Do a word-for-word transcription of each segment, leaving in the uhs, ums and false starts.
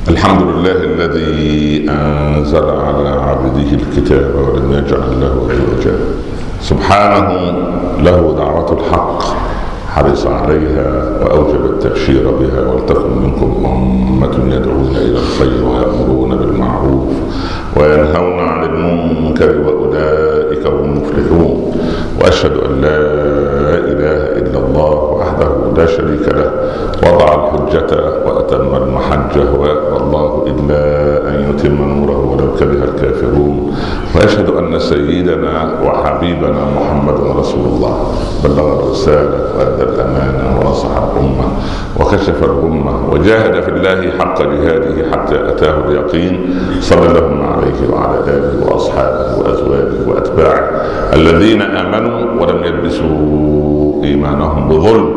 الحمد لله الذي أنزل على عبده الكتاب ولم يجعل له عوجا. سبحانه له دعوة الحق حرص عليها وأوجب التبشير بها. ولتكن منكم أمة يدعون إلى الخير ويأمرون بالمعروف وينهون عن المنكر وأولئك هم المفلحون. وأشهد أن لا إله إلا الله وحده لا شريك له وضع الحجة وأتم المحجة ويأبى الله إلا أن يتم نوره ولو كره الكافرون. وأشهد أن سيدنا وحبيبنا محمد رسول الله بلغ الرسالة وأدى الأمانة ونصح الأمة وكشف الأمة وجاهد في الله حق جهاده حتى أتاه اليقين. صلى الله عليه وعلى آله وأصحابه وأزواجه وأتباعه الذين آمنوا ولم يلبسوا إيمانهم بظلم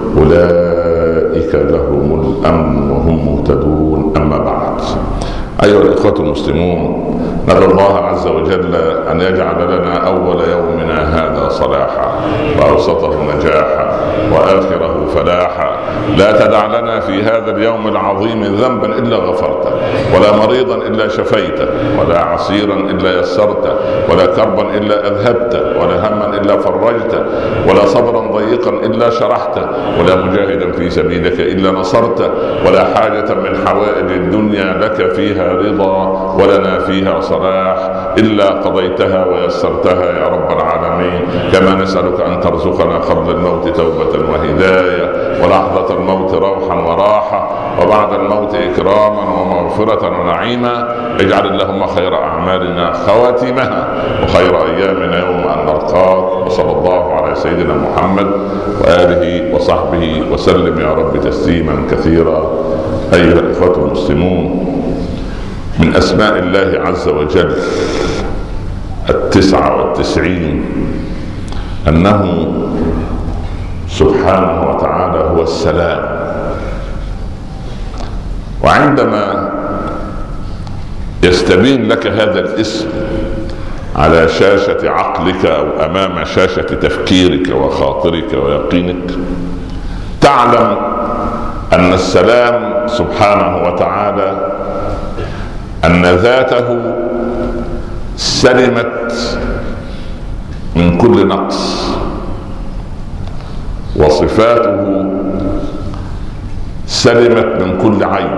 أولئك لهم الأمن وهم مهتدون. أما بعد، أيها الإخوة المسلمون، ندعو الله عز وجل أن يجعل لنا أول يومنا هذا صلاحا وأوسطه نجاحا وآخره فلاحا. لا تدع لنا في هذا اليوم العظيم ذنبا إلا غفرته، ولا مريضا إلا شفيته، ولا عسيرا إلا يسرته، ولا كربا إلا أذهبته، ولا هما إلا فرجته، ولا صبرا ضيقا إلا شرحته، ولا مجاهدا في سبيلك إلا نصرته، ولا حاجة من حوائج الدنيا لك فيها رضا ولنا فيها صلاح إلا قضيتها ويسرتها يا رب العالمين. كما نسألك أن ترزقنا قبل الموت توبة وهداية، ولحظة الموت روحا وراحة، وبعد الموت إكراما ومغفرة ونعيما. اجعل اللهم خير أعمالنا خواتمها وخير أيامنا يوم أن نلقاك. وصلى الله على سيدنا محمد وآله وصحبه وسلم يا رب تسليما كثيرا. أيها الإخوة المسلمون، من أسماء الله عز وجل التسعة والتسعين أنه سبحانه وتعالى هو السلام. وعندما يستبين لك هذا الاسم على شاشة عقلك أو أمام شاشة تفكيرك وخاطرك ويقينك، تعلم أن السلام سبحانه وتعالى أن ذاته سلمت من كل نقص، وصفاته سلمت من كل عيب،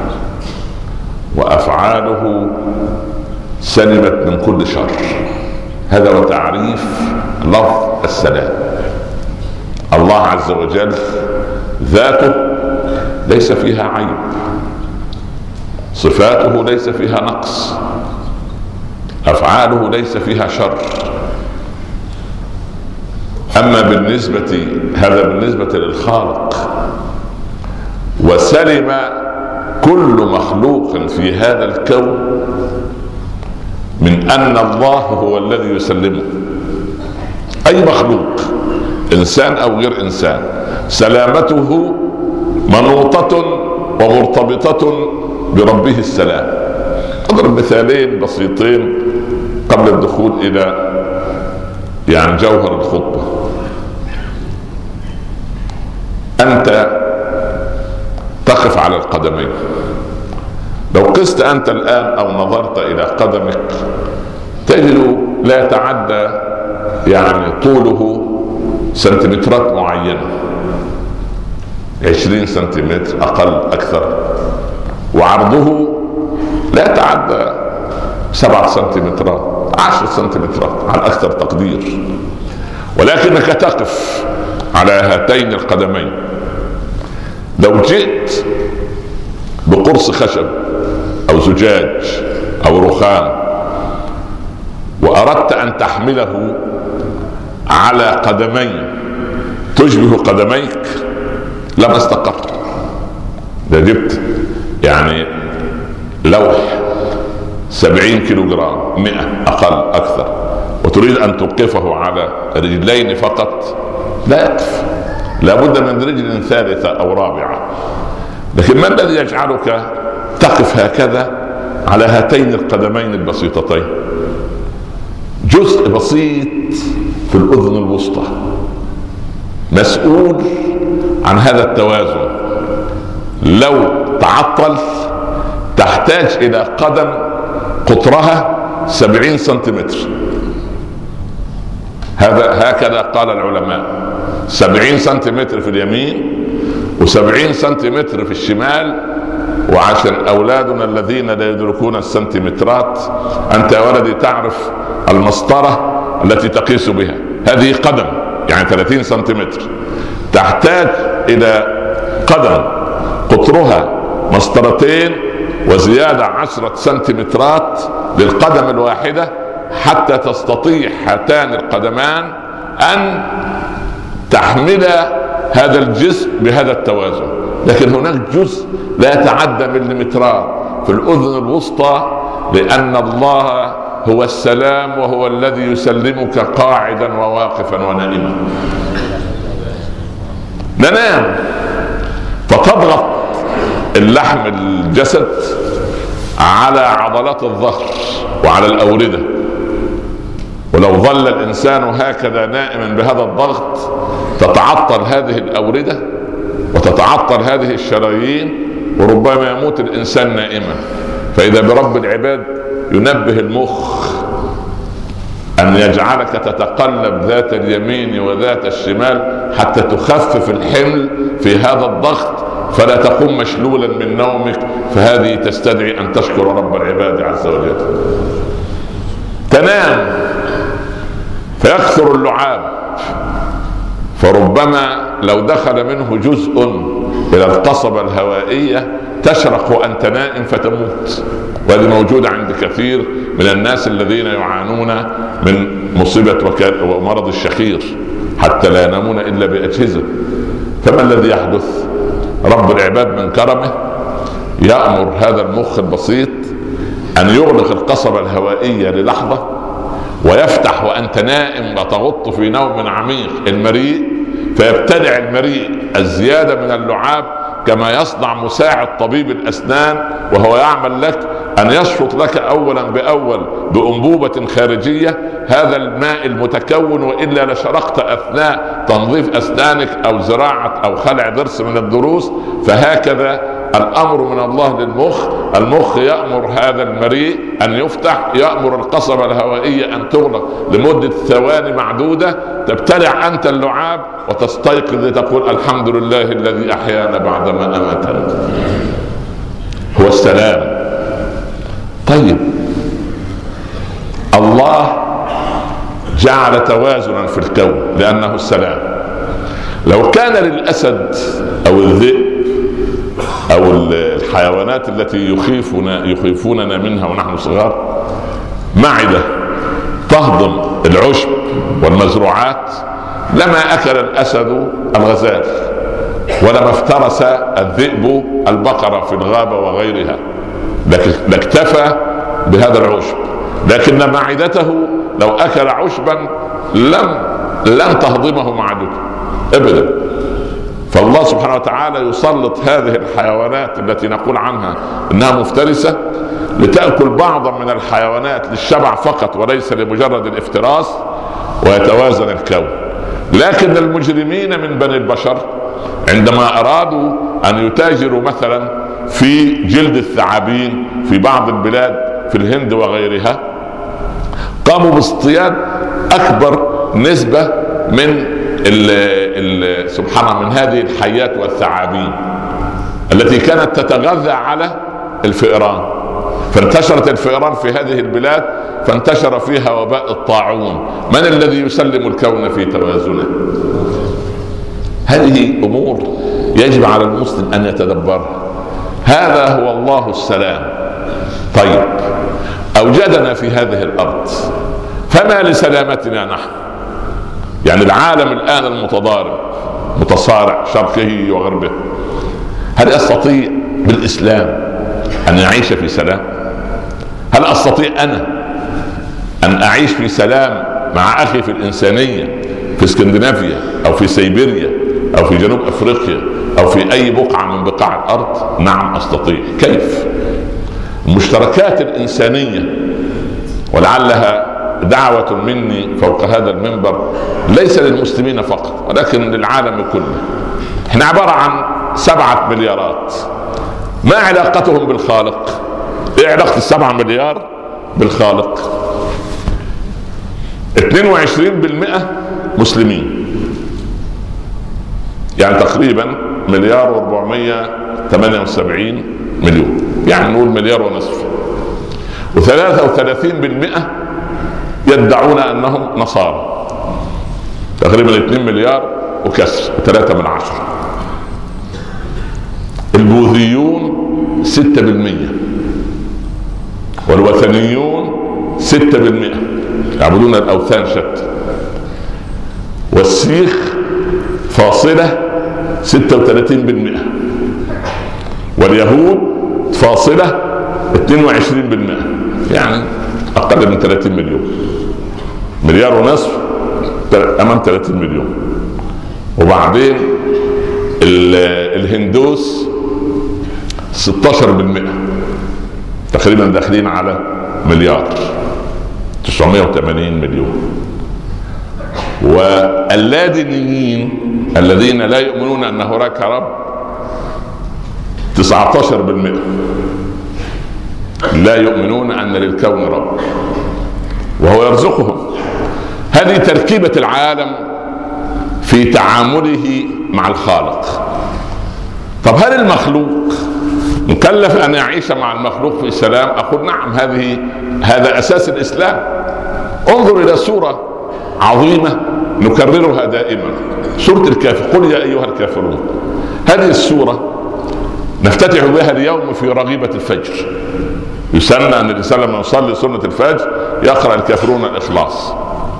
وأفعاله سلمت من كل شر. هذا هو تعريف لفظ السلام. الله عز وجل ذاته ليس فيها عيب، صفاته ليس فيها نقص، أفعاله ليس فيها شر. أما بالنسبة هذا بالنسبة للخالق، وسلم كل مخلوق في هذا الكون من أن الله هو الذي يسلمه. أي مخلوق، إنسان أو غير إنسان، سلامته منوطة ومرتبطة بربه السلام. أضرب مثالين بسيطين قبل الدخول إلى يعني جوهر الخطبة. أنت تقف على القدمين، لو قست أنت الآن أو نظرت إلى قدمك تجد لا يتعدى يعني طوله سنتيمترات معينة، عشرين سنتيمتر أقل أكثر، وعرضه لا يتعدى سبعة سنتيمترات، عشر سنتيمترات على أكثر تقدير. ولكنك تقف على هاتين القدمين. لو جئت بقرص خشب أو زجاج أو رخام وأردت أن تحمله على قدمين تشبه قدميك لما استقر. ده جبت يعني لوح سبعين كيلو جرام، مئة أقل أكثر، وتريد أن توقفه على رجلين فقط، لا يقف، لابد من رجل ثالثة أو رابعة. لكن ما الذي يجعلك تقف هكذا على هاتين القدمين البسيطتين؟ جزء بسيط في الأذن الوسطى مسؤول عن هذا التوازن. لو تعطل تحتاج الى قدم قطرها سبعين سنتيمتر. هذا هكذا قال العلماء، سبعين سنتيمتر في اليمين وسبعين سنتيمتر في الشمال. وعشان أولادنا الذين لا يدركون السنتيمترات، أنت يا ولدي تعرف المسطرة التي تقيس بها، هذه قدم يعني ثلاثين سنتيمتر، تحتاج إلى قدم قطرها مسطرتين وزيادة عشرة سنتيمترات للقدم الواحدة حتى تستطيع هاتان القدمان أن تحمل هذا الجسم بهذا التوازن. لكن هناك جزء لا يتعدى مليمترات في الأذن الوسطى، لأن الله هو السلام وهو الذي يسلمك قاعدا وواقفا ونائما. ننام فتضغط اللحم الجسد على عضلات الظهر وعلى الأوردة، ولو ظل الإنسان هكذا نائما بهذا الضغط تتعطل هذه الأوردة وتتعطل هذه الشرايين، وربما يموت الإنسان نائما. فإذا برب العباد ينبه المخ أن يجعلك تتقلب ذات اليمين وذات الشمال حتى تخفف الحمل في هذا الضغط، فلا تقوم مشلولا من نومك. فهذه تستدعي أن تشكر رب العباد عز وجل. تنام فيكثر اللعاب، فربما لو دخل منه جزء إلى القصبة الهوائية تشرق وأنت نائم فتموت. وهذه موجودة عند كثير من الناس الذين يعانون من مصيبة ومرض الشخير حتى لا ينامون إلا بأجهزة. فما الذي يحدث؟ رب العباد من كرمه يأمر هذا المخ البسيط أن يغلق القصبة الهوائية للحظة ويفتح وأنت نائم وتغط في نوم عميق المريء، فيبتلع المريء الزيادة من اللعاب كما يصنع مساعد طبيب الأسنان وهو يعمل لك أن يشفط لك أولا بأول بأنبوبة خارجية هذا الماء المتكون، وإلا لشرقت أثناء تنظيف أسنانك أو زراعة أو خلع ضرس من الضروس. فهكذا الأمر من الله للمخ، المخ يأمر هذا المريء أن يفتح، يأمر القصبة الهوائية أن تغلق لمدة ثواني معدودة، تبتلع أنت اللعاب وتستيقظ لتقول الحمد لله الذي أحيانا بعدما أماتنا. هو السلام. طيب الله جعل توازنا في الكون لأنه السلام. لو كان للأسد أو الذئب أو الحيوانات التي يخيفنا يخيفوننا منها ونحن صغار معدة تهضم العشب والمزروعات لما أكل الأسد الغزال، ولما افترس الذئب البقرة في الغابة وغيرها، لاكتفى بهذا العشب. لكن معدته لو أكل عشبا لم لن تهضمه معدته أبدا. فالله سبحانه وتعالى يسلط هذه الحيوانات التي نقول عنها انها مفترسة لتأكل بعضا من الحيوانات للشبع فقط وليس لمجرد الافتراس، ويتوازن الكون. لكن المجرمين من بني البشر عندما أرادوا أن يتاجروا مثلا في جلد الثعابين في بعض البلاد في الهند وغيرها، قاموا باصطياد أكبر نسبة من ال ال سبحان من هذه الحيات والثعابين التي كانت تتغذى على الفئران. فانتشرت الفئران في هذه البلاد، فانتشر فيها وباء الطاعون. من الذي يسلم الكون في توازنه؟ هذه أمور يجب على المسلم أن يتدبرها. هذا هو الله السلام. طيب أوجدنا في هذه الأرض، فما لسلامتنا نحن؟ يعني العالم الآن المتضارب متصارع شرقه وغربه، هل أستطيع بالإسلام أن أعيش في سلام؟ هل أستطيع أنا أن أعيش في سلام مع أخي في الإنسانية في اسكندنافيا أو في سيبيريا أو في جنوب أفريقيا أو في أي بقعة من بقاع الأرض؟ نعم أستطيع. كيف؟ المشتركات الإنسانية، ولعلها دعوة مني فوق هذا المنبر ليس للمسلمين فقط ولكن للعالم كله. احنا عبارة عن سبعة مليارات، ما علاقتهم بالخالق؟ ايه علاقة السبعة مليار بالخالق؟ اثنين وعشرين بالمئة مسلمين، يعني تقريبا مليار واربعمية ثمانية وسبعين مليون، يعني نقول مليار ونصف. وثلاثة وثلاثين بالمئة يدعون انهم نصارى، تقريبا اثنين مليار وكسر، ثلاثة من عشرة. البوذيون ستة بالمئة، والوثنيون ستة بالمئة يعبدون الاوثان شتى، والسيخ فاصلة ستة وثلاثين بالمئة، واليهود فاصلة اثنين وعشرين بالمئة، يعني اقل من ثلاثين مليون، مليار ونصف امام ثلاثين مليون. وبعدين الهندوس ستة عشر بالمئة، تقريبا داخلين على مليار تسعمائة وثمانين مليون. واللادينيين الذين لا يؤمنون ان هناك رب تسعة عشر بالمئة، لا يؤمنون ان للكون رب وهو يرزقهم. هذه تركيبة العالم في تعامله مع الخالق. طب هل المخلوق مكلف ان يعيش مع المخلوق في سلام؟ اقول نعم، هذه هذا اساس الاسلام. انظر الى سورة عظيمة نكررها دائما، سورة الكافر، قل يا ايها الكافرون. هذه السورة نفتتح بها اليوم في رغيبة الفجر. يسمى ان الانسان لما يصلي سنة الفجر يقرأ الكافرون الاخلاص،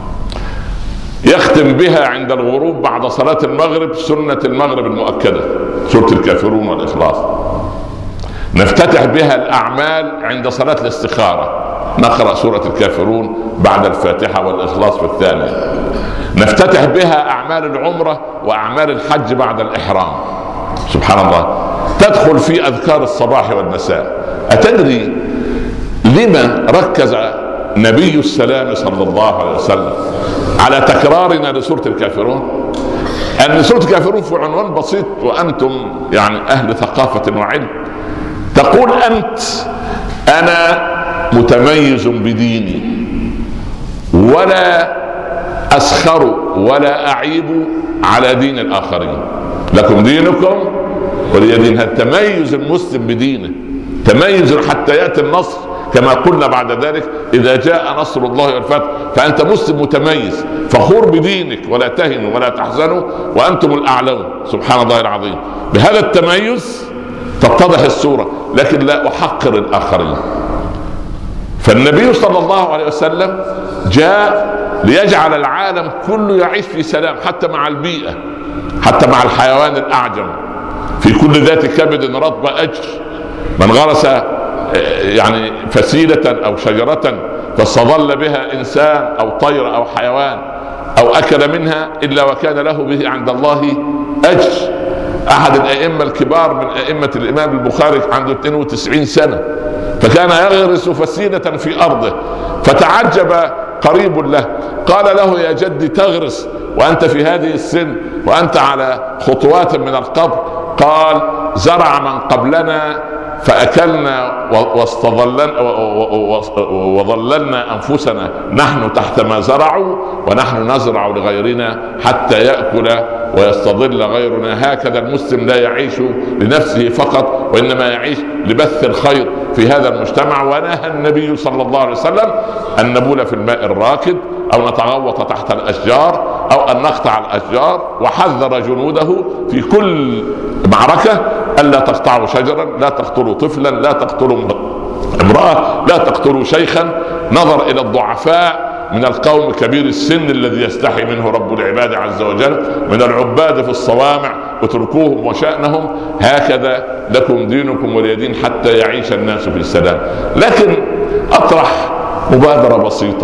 يختم بها عند الغروب بعد صلاة المغرب سنة المغرب المؤكدة سورة الكافرون والإخلاص. نفتتح بها الأعمال عند صلاة الاستخارة، نقرأ سورة الكافرون بعد الفاتحة والإخلاص في الثانية. نفتتح بها أعمال العمرة وأعمال الحج بعد الإحرام. سبحان الله، تدخل في أذكار الصباح والمساء. أتدري لما ركز نبي السلام صلى الله عليه وسلم على تكرارنا لسورة الكافرون؟ أن سورة الكافرون في عنوان بسيط، وأنتم يعني أهل ثقافة وعلم، تقول أنت أنا متميز بديني ولا أسخر ولا أعيب على دين الآخرين، لكم دينكم ولي دين. التميز المسلم بدينه تميز حتى يأتي النصر، كما قلنا بعد ذلك إذا جاء نصر الله والفتح. فأنت مسلم متميز فخور بدينك، ولا تهنوا ولا تحزنوا وأنتم الأعلون. سبحان الله العظيم. بهذا التميز تتضح الصورة، لكن لا أحقر الآخرين. فالنبي صلى الله عليه وسلم جاء ليجعل العالم كله يعيش في سلام، حتى مع البيئة، حتى مع الحيوان الأعجم. في كل ذات كبد رطبة أجر، من غرس يعني فسيلة أو شجرة فاستظل بها إنسان أو طير أو حيوان أو أكل منها إلا وكان له به عند الله أجر. أحد الأئمة الكبار من أئمة الإمام البخاري عنده اثنين وتسعين سنة، فكان يغرس فسيلة في أرضه، فتعجب قريب له قال له يا جدي تغرس وأنت في هذه السن وأنت على خطوات من القبر؟ قال زرع من قبلنا فأكلنا واستظللنا وظللنا أنفسنا نحن تحت ما زرعوا ونحن نزرع لغيرنا حتى يأكل ويستظل غيرنا. هكذا المسلم لا يعيش لنفسه فقط، وإنما يعيش لبث الخير في هذا المجتمع. ونهى النبي صلى الله عليه وسلم أن نبول في الماء الراكد أو نتغوط تحت الأشجار أو أن نقطع الأشجار، وحذر جنوده في كل معركة ألا تقطعوا شجرا، لا تقتلوا طفلا، لا تقتلوا امرأة، لا تقتلوا شيخا. نظر إلى الضعفاء من القوم كبير السن الذي يستحي منه رب العباد عز وجل، من العباد في الصوامع، اتركوهم وشأنهم، هكذا لكم دينكم ولي دين حتى يعيش الناس في السلام. لكن أطرح مبادرة بسيطة،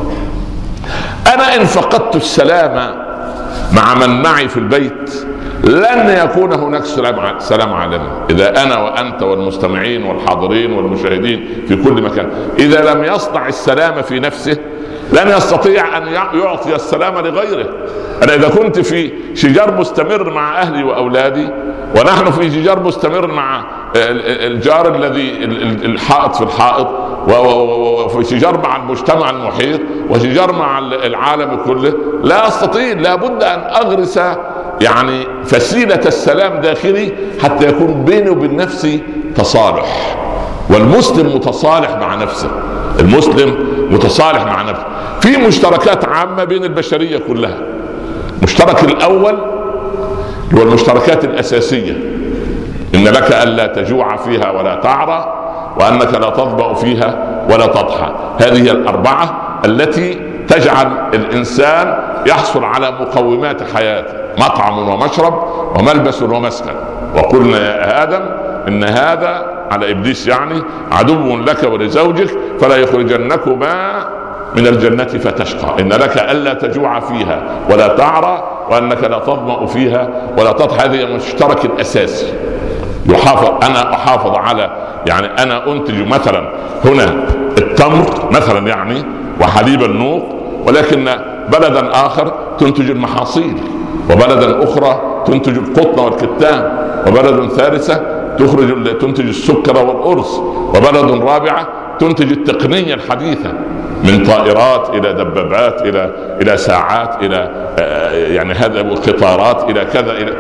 أنا إن فقدت السلام مع من معي في البيت لن يكون هناك سلام عالمي. إذا أنا وأنت والمستمعين والحاضرين والمشاهدين في كل مكان إذا لم يصنع السلام في نفسه لن يستطيع أن يعطي السلام لغيره. أنا إذا كنت في شجار مستمر مع أهلي وأولادي، ونحن في شجار مستمر مع الجار الذي الحائط في الحائط، وفي شجار مع المجتمع المحيط، وشجار مع العالم كله، لا أستطيع، لابد أن أغرس يعني فسيلة السلام داخلي حتى يكون بيني وبين نفسي تصالح. والمسلم متصالح مع نفسه، المسلم متصالح مع نفسه. في مشتركات عامة بين البشرية كلها. المشترك الأول هو المشتركات الأساسية: إن لك ألا تجوع فيها ولا تعرى، وأنك لا تظمأ فيها ولا تضحى. هذه الأربعة التي تجعل الإنسان يحصل على مقومات حياته: مطعم ومشرب وملبس ومسكن. وقلنا يا آدم إن هذا على إبليس يعني عدو لك ولزوجك فلا يخرجنكما من الجنة فتشقى. إن لك ألا تجوع فيها ولا تعرى، وأنك لا تظمأ فيها ولا تضحى. هذه المشترك الأساسي. يحافظ أنا أحافظ على يعني أنا أنتج مثلا هنا التمر مثلا يعني وحليب النوق، ولكن بلدا آخر تنتج المحاصيل، وبلدا أخرى تنتج القطن والكتان، وبلد ثالثة تخرج تنتج السكر والأرز، وبلد رابعة تنتج التقنية الحديثة من طائرات إلى دبابات إلى إلى ساعات إلى يعني هذا قطارات إلى كذا إلى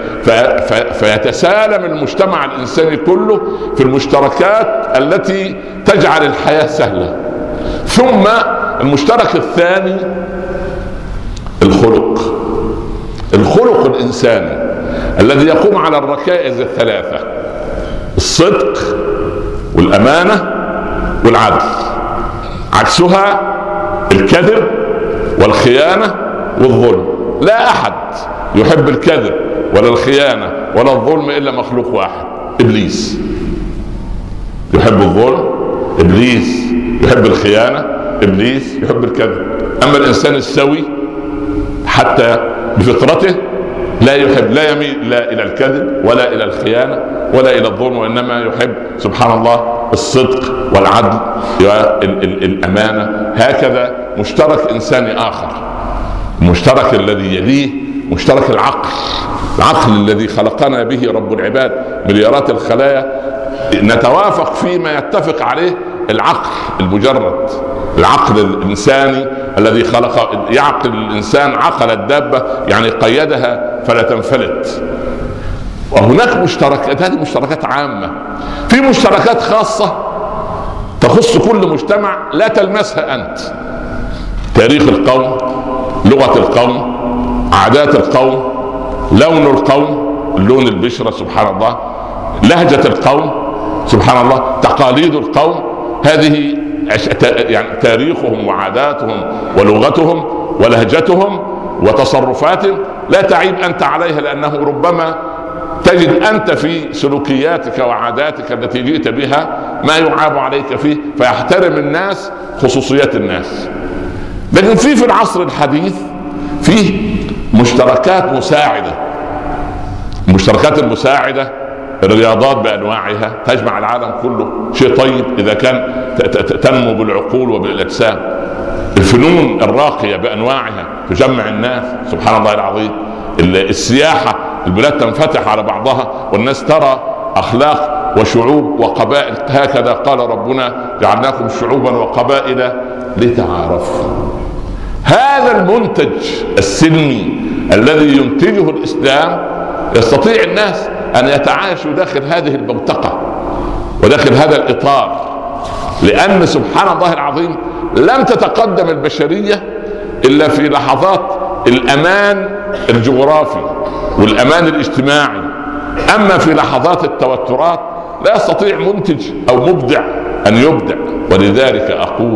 فيتسالم المجتمع الإنساني كله في المشتركات التي تجعل الحياة سهلة. ثم المشترك الثاني الخلق، الخلق الإنساني الذي يقوم على الركائز الثلاثة: الصدق والأمانة والعدل. عكسها الكذب والخيانة والظلم. لا أحد يحب الكذب ولا الخيانة ولا الظلم إلا مخلوق واحد: إبليس. يحب الظلم إبليس، يحب الخيانة إبليس، يحب الكذب. أما الإنسان السوي حتى بفطرته لا يحب، لا يميل لا إلى الكذب ولا إلى الخيانة ولا إلى الظلم، وإنما يحب سبحان الله الصدق والعدل والأمانة. هكذا مشترك إنساني آخر. المشترك الذي يليه مشترك العقل، العقل الذي خلقنا به رب العباد مليارات الخلايا، نتوافق فيما يتفق عليه العقل المجرد، العقل الإنساني الذي خلق يعقل الإنسان عقل الدابة، يعني قيدها فلا تنفلت. وهناك مشتركات، هذه مشتركات عامة. في مشتركات خاصة تخص كل مجتمع لا تلمسها أنت: تاريخ القوم، لغة القوم، عادات القوم، لون القوم، اللون البشرة سبحان الله، لهجة القوم سبحان الله، تقاليد القوم. هذه يعني تاريخهم وعاداتهم ولغتهم ولهجتهم وتصرفاتهم لا تعيب أنت عليها، لأنه ربما تجد أنت في سلوكياتك وعاداتك التي جئت بها ما يعاب عليك فيه، فيحترم الناس خصوصيات الناس. لكن في في العصر الحديث فيه مشتركات مساعدة. المشتركات المساعدة الرياضات بأنواعها تجمع العالم كله، شيء طيب إذا كان تنمو بالعقول وبالأجسام. الفنون الراقية بأنواعها تجمع الناس سبحان الله العظيم. السياحة، البلاد تنفتح على بعضها والناس ترى أخلاق وشعوب وقبائل. هكذا قال ربنا: جعلناكم شعوبا وقبائل لتعارفوا. هذا المنتج السلمي الذي ينتجه الإسلام يستطيع الناس أن يتعايشوا داخل هذه البوتقة وداخل هذا الإطار، لأن سبحان الله العظيم لم تتقدم البشرية إلا في لحظات الأمان الجغرافي والأمان الاجتماعي. أما في لحظات التوترات لا يستطيع منتج أو مبدع أن يبدع. ولذلك أقول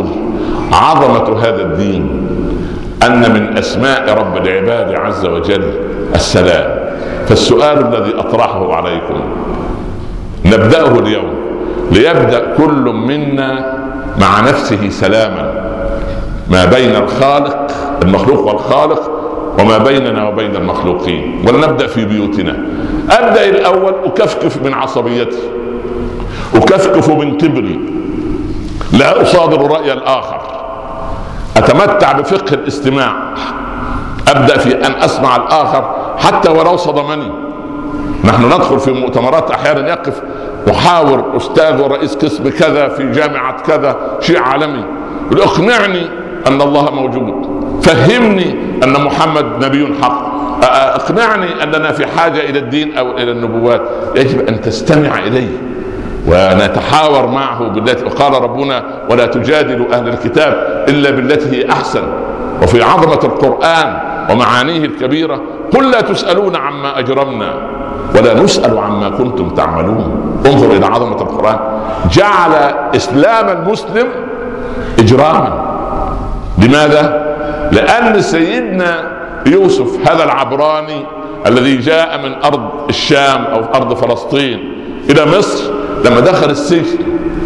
عظمة هذا الدين أن من أسماء رب العباد عز وجل السلام. فالسؤال الذي أطرحه عليكم نبدأه اليوم، ليبدأ كل منا مع نفسه سلاما ما بين الخالق المخلوق والخالق وما بيننا وبين المخلوقين. ولنبدأ في بيوتنا. أبدأ الأول أكفكف من عصبيتي، أكفكف من كبري، لا أصادر رأي الآخر، أتمتع بفقه الاستماع، أبدأ في أن أسمع الآخر حتى ولو صدمني. نحن ندخل في مؤتمرات أحيانا يقف محاور أستاذ ورئيس قسم كذا في جامعة كذا شيء عالمي، اقنعني أن الله موجود، فهمني أن محمد نبي حق، اقنعني أننا في حاجة إلى الدين أو إلى النبوات. يجب أن تستمع إليه ونتحاور معه بالتي وقال ربنا ولا تجادلوا أهل الكتاب إلا بالتي هي أحسن. وفي عظمة القرآن ومعانيه الكبيرة قل لا تسألون عما أجرمنا ولا نسأل عما كنتم تعملون. انظر إلى عظمة القرآن، جعل إسلام المسلم إجراما. لماذا؟ لأن سيدنا يوسف هذا العبراني الذي جاء من أرض الشام أو أرض فلسطين إلى مصر، لما دخل السجن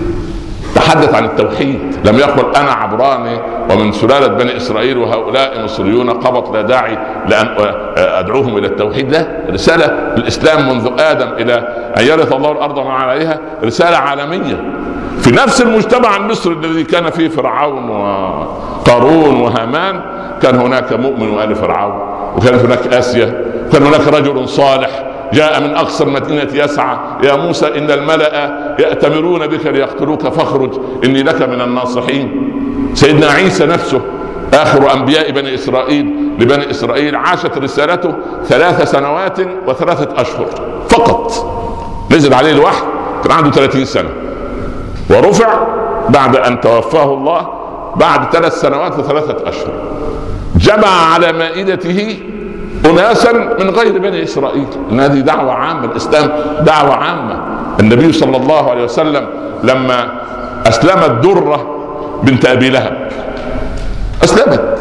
تحدث عن التوحيد، لم يقل أنا عبراني ومن سلالة بني إسرائيل وهؤلاء مصريون قبط لا داعي لأن أدعوهم إلى التوحيد. لا، رسالة الإسلام منذ آدم إلى أن يرث الله الأرض وما عليها رسالة عالمية. في نفس المجتمع المصري الذي كان فيه فرعون وقارون وهامان كان هناك مؤمن وآل فرعون، وكانت هناك آسيا، كان هناك رجل صالح جاء من أقصى المدينة يسعى يا موسى إن الملأ يأتمرون بك ليقتلوك فاخرج إني لك من الناصحين. سيدنا عيسى نفسه آخر أنبياء بني إسرائيل لبني إسرائيل عاشت رسالته ثلاث سنوات وثلاثة أشهر فقط، نزل عليه الوحي كان عنده ثلاثين سنة، ورفع بعد أن توفاه الله بعد ثلاث سنوات وثلاثة أشهر. جمع على مائدته أناسا من غير بني إسرائيل، إن هذه دعوة عامة، الإسلام دعوة عامة. النبي صلى الله عليه وسلم لما أسلمت درة بنت أبي لهب أسلمت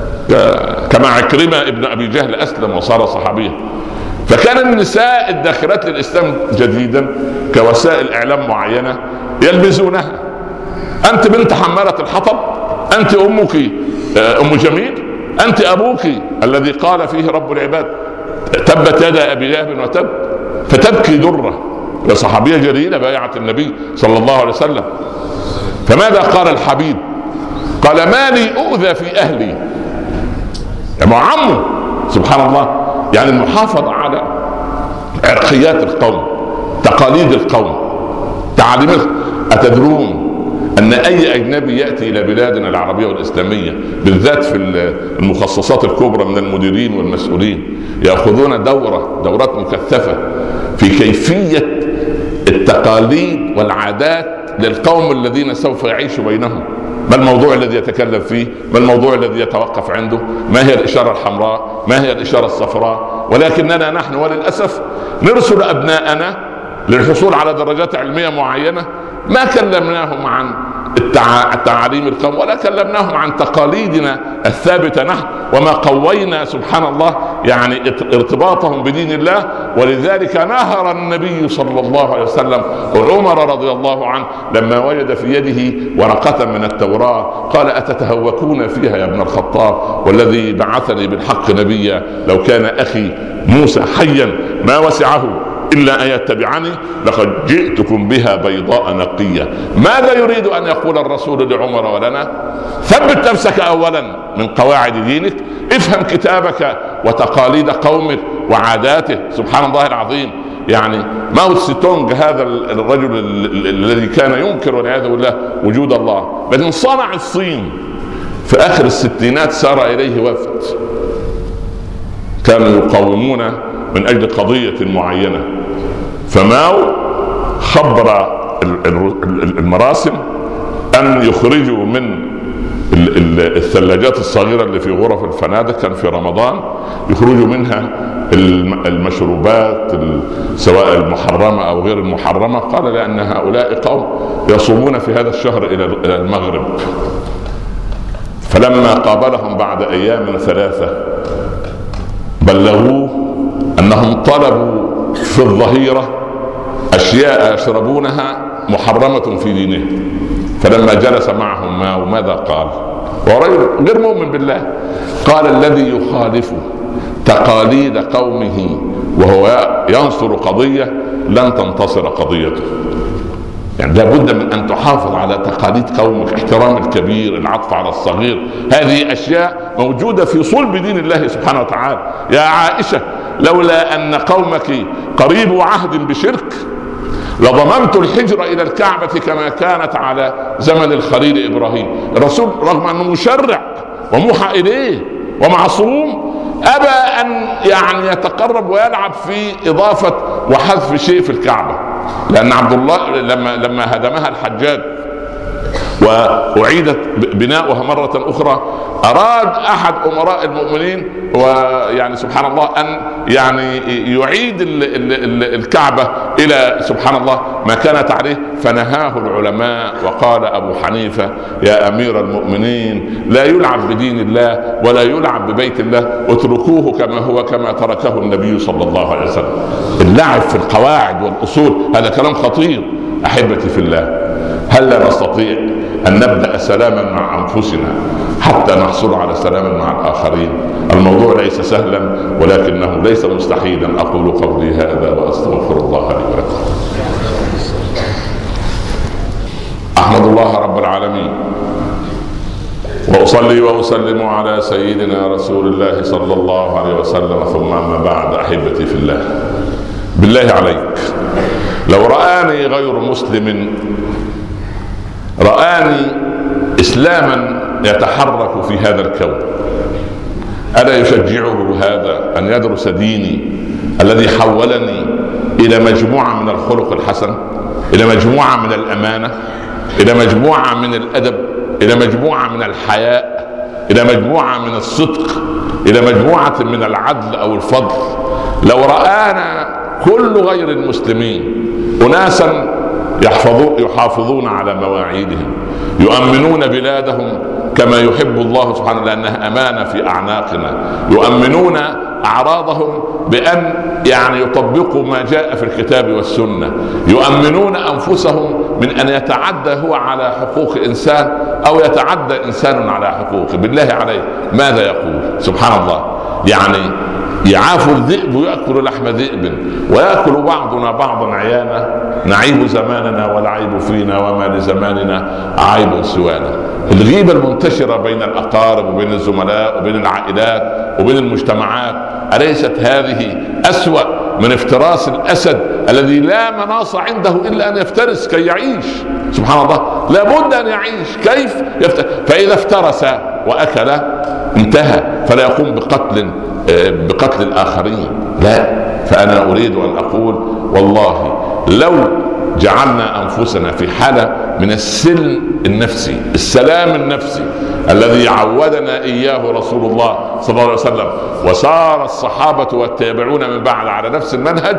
كما عكرمة ابن أبي جهل أسلم وصار صحابيا، فكان النساء الداخلات للإسلام جديدا كوسائل إعلام معينة يلبسونها. أنت بنت حمالة الحطب، أنت أمك أم جميل، أنت أبوك الذي قال فيه رب العباد تبت يدا أبي لهب وتب، فتبكي درة صحابية جليلة بايعت النبي صلى الله عليه وسلم. فماذا قال الحبيب؟ قال ما لي أؤذى في أهلي، يا عمه سبحان الله. يعني المحافظة على عرقيات القوم، تقاليد القوم، تعاليم. أتدرون أن أي أجنبي يأتي إلى بلادنا العربية والإسلامية بالذات في المخصصات الكبرى من المديرين والمسؤولين يأخذون دورة دورات مكثفة في كيفية التقاليد والعادات للقوم الذين سوف يعيشوا بينهم؟ ما الموضوع الذي يتكلم فيه؟ ما الموضوع الذي يتوقف عنده؟ ما هي الإشارة الحمراء؟ ما هي الإشارة الصفراء؟ ولكننا نحن وللأسف نرسل أبناءنا للحصول على درجات علمية معينة، ما كلمناهم عن التعاليم القوم ولا كلمناهم عن تقاليدنا الثابتة نحن، وما قوينا سبحان الله يعني ارتباطهم بدين الله. ولذلك نهر النبي صلى الله عليه وسلم عمر رضي الله عنه لما وجد في يده ورقة من التوراة قال أتتهوكون فيها يا ابن الخطاب والذي بعثني بالحق نبيا لو كان أخي موسى حيا ما وسعه إلا أن يتبعني لقد جئتكم بها بيضاء نقية. ماذا يريد أن يقول الرسول لعمر ولنا؟ ثبت نفسك أولا من قواعد دينك، افهم كتابك وتقاليد قومك وعاداته. سبحان الله العظيم. يعني ماو تسي تونغ هذا الرجل الذي كان ينكر والعياذ بالله وجود الله، لكن صنع الصين في آخر الستينات سار إليه وفد كانوا يقاومون من أجل قضية معينة، فماو خبر المراسم أن يخرجوا من الثلاجات الصغيرة اللي في غرف الفنادق كان في رمضان يخرجوا منها المشروبات سواء المحرمة أو غير المحرمة. قال لأن هؤلاء قوم يصومون في هذا الشهر إلى المغرب. فلما قابلهم بعد أيام ثلاثة بلغوه أنهم طلبوا في الظهيرة أشياء يشربونها محرمة في دينهم. فلما جلس معهم ما وماذا قال؟ ورجل غير مؤمن بالله قال الذي يخالف تقاليد قومه وهو ينصر قضية لن تنتصر قضيته. يعني لابد من ان تحافظ على تقاليد قومك، احترام الكبير، العطف على الصغير. هذه اشياء موجوده في صلب دين الله سبحانه وتعالى. يا عائشه لولا ان قومك قريب عهد بشرك لضممت الحجر الى الكعبه كما كانت على زمن الخليل ابراهيم. الرسول رغم انه مشرع وموحى اليه ومعصوم ابى ان يعني يتقرب ويلعب في اضافه وحذف شيء في الكعبه، لان عبد الله لما لما هدمها الحجاج واعيدت بناؤها مره اخرى اراد احد امراء المؤمنين ويعني سبحان الله ان يعني يعيد ال ال ال الكعبه الى سبحان الله ما كانت عليه، فنهاه العلماء وقال ابو حنيفه يا امير المؤمنين لا يلعب بدين الله ولا يلعب ببيت الله، اتركوه كما هو كما تركه النبي صلى الله عليه وسلم. اللعب في القواعد والاصول هذا كلام خطير. احبتي في الله، هل لا نستطيع أن نبدأ سلاما مع أنفسنا حتى نحصل على سلام مع الآخرين؟ الموضوع ليس سهلا ولكنه ليس مستحيلا. أقول قولي هذا وأستغفر الله لي ولكم. أحمد الله رب العالمين وأصلي وأسلم على سيدنا رسول الله صلى الله عليه وسلم، ثم أما بعد. أحبتي في الله، بالله عليك لو رآني غير مسلم رآني إسلاما يتحرك في هذا الكون، ألا يشجعه هذا أن يدرس ديني الذي حولني إلى مجموعة من الخلق الحسن، إلى مجموعة من الأمانة، إلى مجموعة من الأدب، إلى مجموعة من الحياء، إلى مجموعة من الصدق، إلى مجموعة من العدل أو الفضل. لو رآنا كل غير المسلمين أناسا يحافظون على مواعيدهم، يؤمنون بلادهم كما يحب الله سبحانه لأنها أمانة في أعناقنا، يؤمنون أعراضهم بأن يعني يطبقوا ما جاء في الكتاب والسنة، يؤمنون أنفسهم من أن يتعدى هو على حقوق إنسان أو يتعدى إنسان على حقوقه. بالله عليه ماذا يقول؟ سبحان الله، يعني يعاف الذئب ويأكل لحم ذئب ويأكل بعضنا بعضا عيانا، نعيب زماننا والعيب فينا وما لزماننا عيب سوانا. الغيبة المنتشرة بين الأقارب وبين الزملاء وبين العائلات وبين المجتمعات، أليست هذه أسوأ من افتراس الأسد الذي لا مناص عنده إلا أن يفترس كي يعيش؟ سبحان الله، لابد أن يعيش. كيف يفترس؟ فإذا افترس وأكل انتهى، فلا يقوم بقتل بقتل الآخرين، لا. فأنا أريد أن أقول والله لو جعلنا أنفسنا في حالة من السلم النفسي، السلام النفسي الذي عودنا إياه رسول الله صلى الله عليه وسلم، وسار الصحابة والتابعون من بعد على نفس المنهج،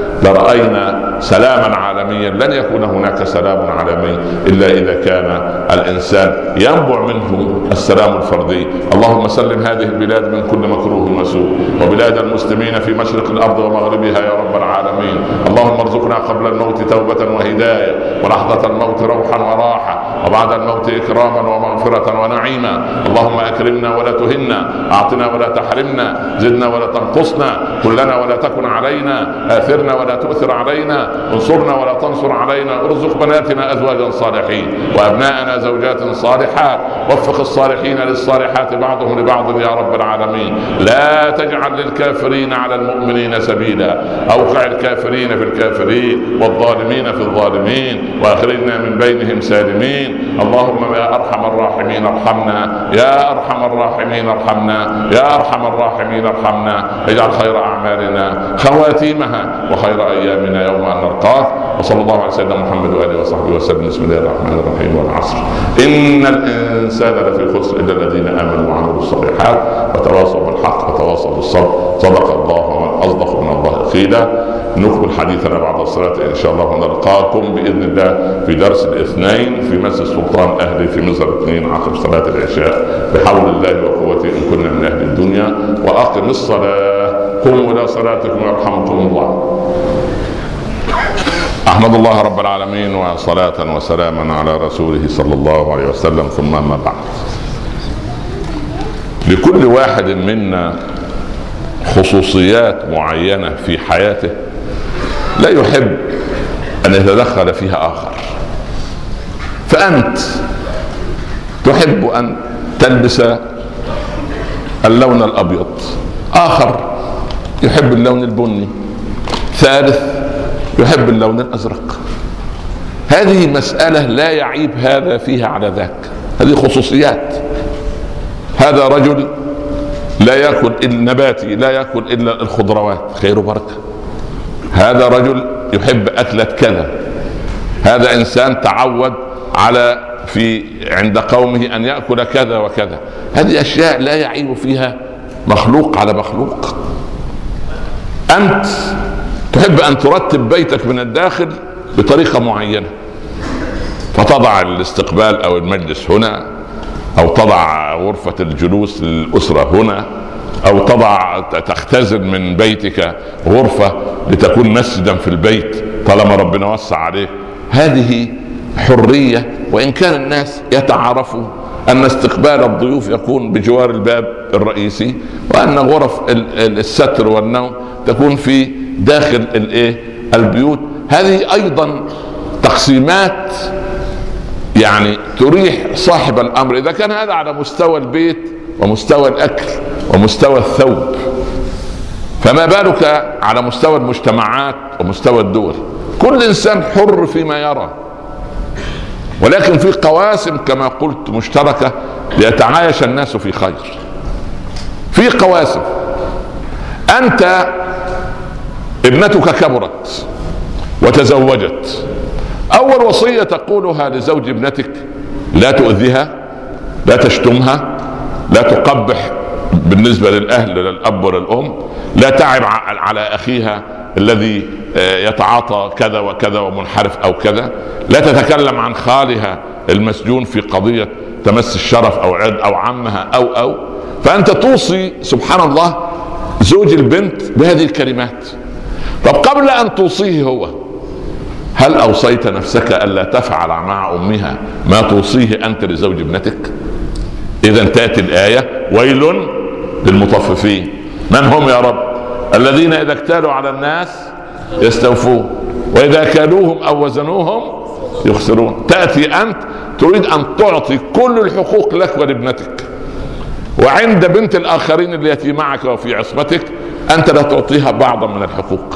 لرأينا سلاما عالميا. لن يكون هناك سلام عالمي إلا إذا كان الإنسان ينبع منه السلام الفردي. اللهم سلم هذه البلاد من كل مكروه وسوء، وبلاد المسلمين في مشرق الأرض ومغربها يا رب العالمين. اللهم ارزقنا قبل الموت توبة وهداية، ولحظة الموت روحا وراحة، وبعد الموت إكراما ومغفرة ونعيما. اللهم أكرمنا ولا تهنا، أعطنا ولا تحرمنا، زدنا ولا تنقصنا، كلنا ولا تكن علينا، آثرنا ولا تؤثر علينا، انصرنا ولا تنصر علينا، ارزق بناتنا أزواجا صالحين وأبناءنا زوجات صالحات، وفق الصالحين للصالحات بعضهم لبعض يا رب العالمين. لا تجعل للكافرين على المؤمنين سبيلا، أوقع الكافرين في الكافرين والظالمين في الظالمين، وأخرجنا من بينهم سالمين. اللهم يا أرحم الراحمين ارحمنا، يا أرحم الراحمين ارحمنا، يا أرحم الراحمين ارحمنا. اجعل خير أعمالنا خواتيمها وخير أيامنا يوم أن نلقاك. وصلى الله على سيدنا محمد وآله وصحبه وسلم. بسم الله الرحمن الرحيم. والعصر إن الإنسان لفي خسر إلا الذين آمنوا وعملوا الصالحات وتواصوا بالحق وتواصوا بالصبر. صدق الله ومن أصدق من الله قيلا. نكمل حديثنا بعد الصلاة إن شاء الله، ونلقاكم بإذن الله في درس الاثنين في مسجد سلطان أهلي في مصر اثنين عقب صلاة العشاء بحول الله وقوته إن كنا من أهل الدنيا. وأقم الصلاة، قوموا إلى صلاتكم يرحمكم الله. أحمد الله رب العالمين وصلاة وسلاما على رسوله صلى الله عليه وسلم، ثم ما بعد. لكل واحد منا خصوصيات معينة في حياته لا يحب أن يتدخل فيها آخر. فأنت تحب أن تلبس اللون الأبيض، آخر يحب اللون البني، ثالث يحب اللون الأزرق. هذه مسألة لا يعيب هذا فيها على ذاك، هذه خصوصيات. هذا رجل لا يأكل إلا نباتي، لا يأكل إلا الخضروات، خير وبركة. هذا رجل يحب أكلة كذا، هذا إنسان تعود على في عند قومه أن يأكل كذا وكذا. هذه أشياء لا يعيب فيها مخلوق على مخلوق. أنت تحب أن ترتب بيتك من الداخل بطريقة معينة، فتضع الاستقبال أو المجلس هنا، أو تضع غرفة الجلوس للأسرة هنا، أو تضع تختزن من بيتك غرفة لتكون مسجدا في البيت طالما ربنا وسع عليه. هذه حرية، وإن كان الناس يتعارفوا أن استقبال الضيوف يكون بجوار الباب الرئيسي، وأن غرف الستر والنوم تكون في داخل البيوت. هذه أيضا تقسيمات يعني تريح صاحب الأمر إذا كان هذا على مستوى البيت ومستوى الأكل ومستوى الثوب، فما بالك على مستوى المجتمعات ومستوى الدول. كل إنسان حر فيما يرى، ولكن في قواسم كما قلت مشتركة ليتعايش الناس في خير. في قواسم، أنت ابنتك كبرت وتزوجت، أول وصية تقولها لزوج ابنتك: لا تؤذيها، لا تشتمها، لا تقبح بالنسبة للأهل للأب وللأم، لا تعب على أخيها الذي يتعاطى كذا وكذا ومنحرف أو كذا، لا تتكلم عن خالها المسجون في قضية تمس الشرف أو عرض أو عمها أو أو فأنت توصي سبحان الله زوج البنت بهذه الكلمات. طب قبل أن توصيه هو، هل أوصيت نفسك ألا تفعل مع أمها ما توصيه أنت لزوج ابنتك؟ إذا تأتي الآية: ويل للمطففين. من هم يا رب؟ الذين إذا اكتالوا على الناس يستوفون، وإذا كالوهم أو وزنوهم يخسرون. تأتي أنت تريد أن تعطي كل الحقوق لك ولابنتك، وعند بنت الآخرين التي معك وفي عصمتك أنت لا تعطيها بعضا من الحقوق.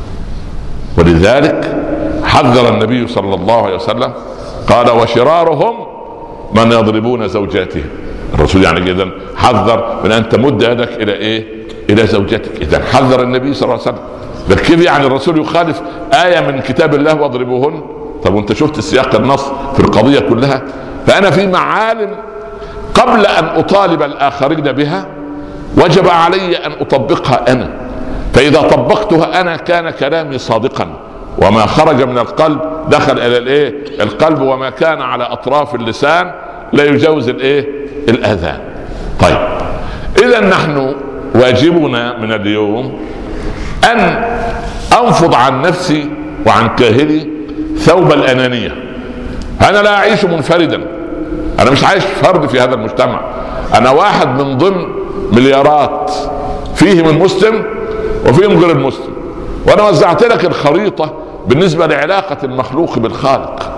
ولذلك حذر النبي صلى الله عليه وسلم قال: وشرارهم من يضربون زوجاتهم. الرسول يعني إذن حذر من أن تمد يدك إلى إيه؟ إلى زوجتك. إذن حذر النبي صلى الله عليه وسلم. لكن كيف يعني الرسول يخالف آية من كتاب الله واضربوهن؟ طب وانت شفت سياق النص في القضية كلها؟ فأنا في معالم قبل أن أطالب الآخرين بها وجب علي أن أطبقها أنا، فإذا طبقتها أنا كان كلامي صادقا، وما خرج من القلب دخل إلى الإيه؟ القلب، وما كان على أطراف اللسان لا يجاوز الإيه؟ الأذان. طيب، إذا نحن واجبنا من اليوم أن أنفض عن نفسي وعن كاهلي ثوب الأنانية. أنا لا أعيش منفردا، أنا مش عايش فرد في هذا المجتمع، أنا واحد من ضمن مليارات، فيهم المسلم وفيهم غير المسلم. وأنا وزعت لك الخريطة بالنسبة لعلاقة المخلوق بالخالق.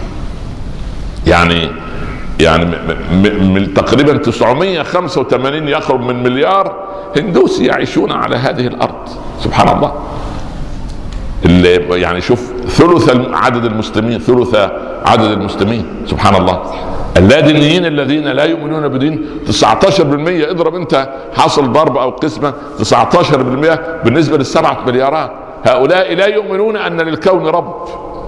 يعني يعني من تقريبا تسعمائة وخمسة وثمانين يقرب من مليار هندوسي يعيشون على هذه الأرض. سبحان الله. اللي يعني شوف ثلث عدد المسلمين، ثلث عدد المسلمين، سبحان الله. اللادينيين الذين لا يؤمنون بدين تسعة عشر بالمئة. اضرب انت حاصل ضرب او قسمة تسعة عشر بالمئة بالنسبة للسبعة مليارات. هؤلاء لا يؤمنون ان للكون رب.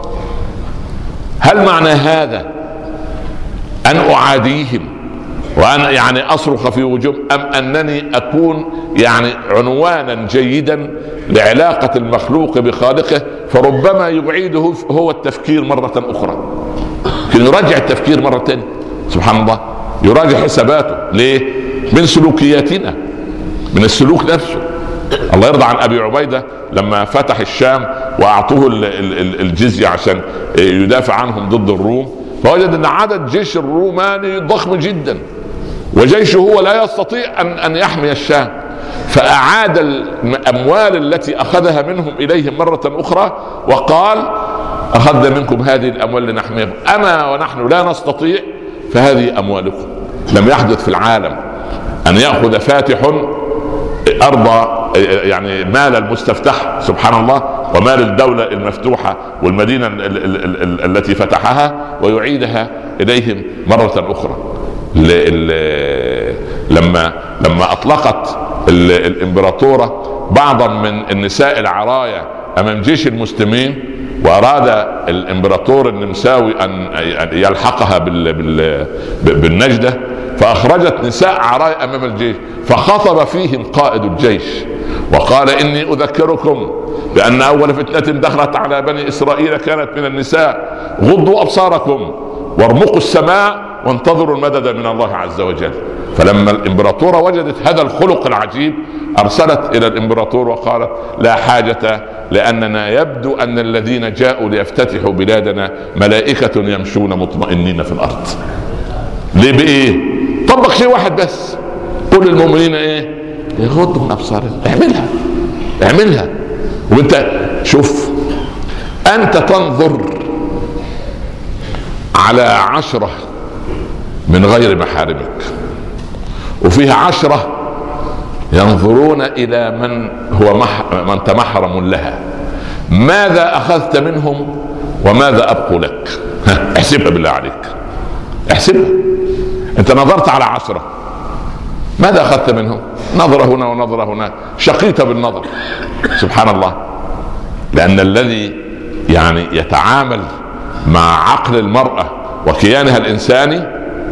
هل معنى هذا ان اعاديهم وأن يعني أصرخ في وجوههم، أم أنني أكون يعني عنوانا جيدا لعلاقة المخلوق بخالقه، فربما يعيده هو التفكير مرة أخرى، يراجع التفكير مرة تانية. سبحان الله، يراجع حساباته. ليه؟ من سلوكياتنا، من السلوك نفسه. الله يرضى عن أبي عبيدة لما فتح الشام وأعطوه الجزية عشان يدافع عنهم ضد الروم، فوجد أن عدد جيش الروماني ضخم جدا، وجيشه هو لا يستطيع أن أن يحمي الشام، فأعاد الأموال التي أخذها منهم إليهم مرة أخرى، وقال: أخذنا منكم هذه الأموال لنحميكم، أما ونحن لا نستطيع فهذه أموالكم. لم يحدث في العالم أن يأخذ فاتح أرض يعني مال المستفتح سبحان الله ومال الدولة المفتوحة والمدينة ال ال ال ال التي فتحها ويعيدها إليهم مرة أخرى. لما لما أطلقت الإمبراطورة بعضا من النساء العرايا أمام جيش المسلمين، وأراد الإمبراطور النمساوي أن يلحقها بالنجدة، فأخرجت نساء عرايا أمام الجيش، فخطب فيهم قائد الجيش وقال: إني أذكركم بأن أول فتنة دخلت على بني إسرائيل كانت من النساء، غضوا أبصاركم وارمقوا السماء وانتظروا المدد من الله عز وجل. فلما الإمبراطورة وجدت هذا الخلق العجيب أرسلت إلى الإمبراطور وقالت: لا حاجة، لأننا يبدو أن الذين جاءوا ليفتتحوا بلادنا ملائكة يمشون مطمئنين في الأرض. ليه بإيه؟ طبق شيء واحد بس، قل للمؤمنين إيه؟ يغضوا من أبصارهم. اعملها اعملها. وانت شوف، أنت تنظر على عشرة من غير محارمك، وفيها عشرة ينظرون إلى من هو مح... من تمحرم لها، ماذا أخذت منهم وماذا أبقوا لك؟ احسبها بالله عليك، احسبها. أنت نظرت على عشرة، ماذا أخذت منهم؟ نظرة هنا ونظرة هناك، شقيت بالنظر. سبحان الله. لأن الذي يعني يتعامل مع عقل المرأة وكيانها الإنساني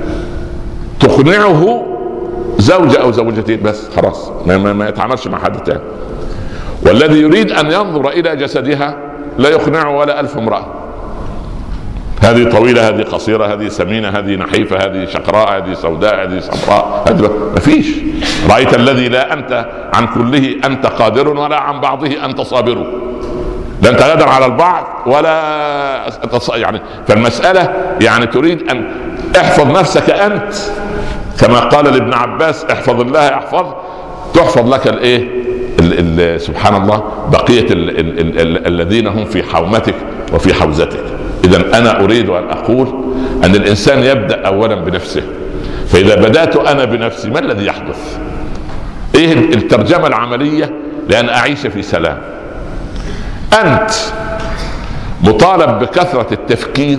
تقنعه زوجة أو زوجتين بس، خلاص ما, ما يتعاملش مع حد تاني. والذي يريد أن ينظر إلى جسدها لا يقنعه ولا ألف امرأة، هذه طويلة، هذه قصيرة، هذه سمينة، هذه نحيفة، هذه شقراء، هذه سوداء، هذه صفراء، هذه ما فيش. رأيت الذي لا أنت عن كله أنت قادر ولا عن بعضه أنت صابر، لا أنت قادر على البعض ولا يعني. فالمسألة يعني تريد أن احفظ نفسك أنت، كما قال لابن عباس: احفظ الله احفظ، تحفظ لك الايه ال ال سبحان الله بقية ال ال ال ال الذين هم في حومتك وفي حوزتك. إذن أنا أريد أن أقول أن الإنسان يبدأ أولا بنفسه، فإذا بدأت أنا بنفسي ما الذي يحدث؟ إيه الترجمة العملية لأن أعيش في سلام؟ أنت مطالب بكثرة التفكير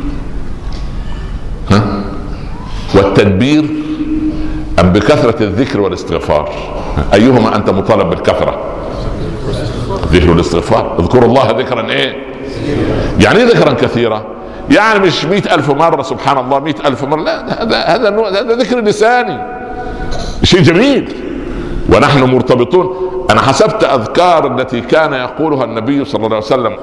ها والتدبير أم بكثرة الذكر والاستغفار؟ أيهما أنت مطالب بالكثرة؟ ذكر والاستغفار. اذكروا الله ذكرا إيه؟ يعني إيه ذكرا كثيرا؟ يعني مش مئة ألف مرة سبحان الله، مئة ألف مرة، لا، هذا هذا هذا ذكر لساني، شيء جميل. ونحن مرتبطون. أنا حسبت أذكار التي كان يقولها النبي صلى الله عليه وسلم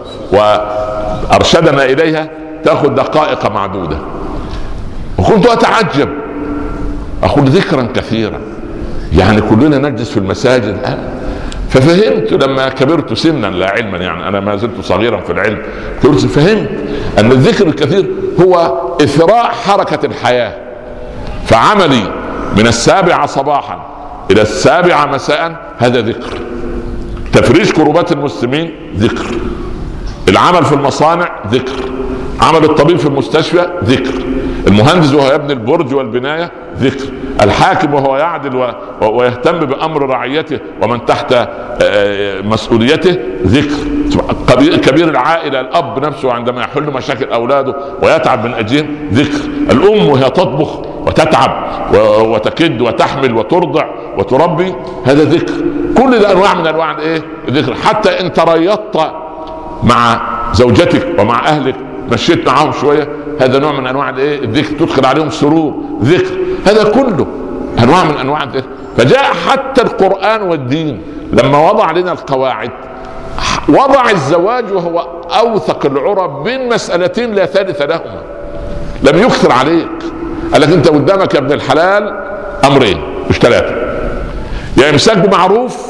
وأرشدنا إليها تأخذ دقائق معدودة، وكنت أتعجب أقول ذكرا كثيرا، يعني كلنا نجلس في المساجد الآن. ففهمت لما كبرت سنا لا علما، يعني أنا ما زلت صغيرا في العلم، فهمت أن الذكر الكثير هو إثراء حركة الحياة. فعملي من السابعة صباحا إلى السابعة مساء هذا ذكر، تفريج كروبات المسلمين ذكر، العمل في المصانع ذكر، عمل الطبيب في المستشفى ذكر، المهندس وهو يبني البرج والبناية ذكر، الحاكم وهو يعدل ويهتم بأمر رعيته ومن تحت مسؤوليته ذكر، كبير العائلة الأب نفسه عندما يحل مشاكل أولاده ويتعب من أجلهم ذكر، الأم وهي تطبخ وتتعب وتكد وتحمل وترضع وتربي هذا ذكر. كل ده أنواع من أنواع إيه؟ ذكر. حتى إن تريضت مع زوجتك ومع أهلك مشيت معهم شوية، هذا نوع من أنواع إيه؟ الذكر، تدخل عليهم سرور ذكر، هذا كله أنواع من أنواع الذكر. فجاء حتى القرآن والدين لما وضع لنا القواعد وضع الزواج وهو أوثق العرى بين مسألتين لا ثالث لهما، لم يكثر عليك. قال لك أنت قدامك يا ابن الحلال أمرين مش ثلاثة، يا إمساك بمعروف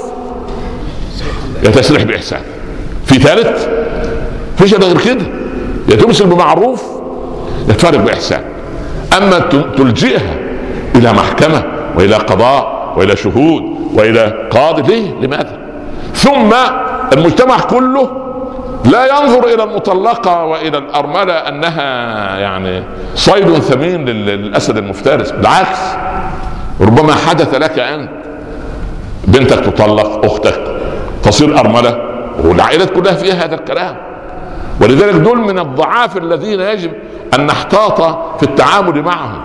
يا تسريح بإحسان، في ثالث فيش غير كده، يا تمسك بمعروف يا تفارق بإحسان. أما تلجئها إلى محكمة وإلى قضاء وإلى شهود وإلى قاضي، ليه؟ لماذا؟ ثم المجتمع كله لا ينظر الى المطلقة والى الارملة انها يعني صيد ثمين للاسد المفترس، بالعكس ربما حدث لك انت بنتك تطلق، اختك تصير ارملة، والعائلات كلها فيها هذا الكلام. ولذلك دول من الضعاف الذين يجب ان نحتاط في التعامل معهم.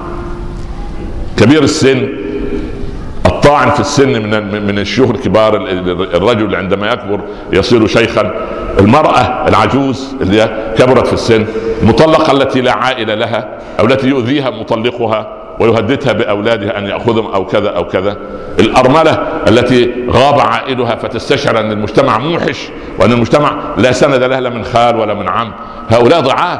كبير السن، الطاعن في السن من من الشيوخ الكبار، الرجل عندما يكبر يصير شيخا، المرأة العجوز اللي كبرت في السن، المطلقة التي لا عائلة لها او التي يؤذيها مطلقها ويهددها باولادها ان ياخذهم او كذا او كذا، الارملة التي غاب عائلها فتستشعر ان المجتمع موحش وان المجتمع لا سند لها لا من خال ولا من عم، هؤلاء ضعاف.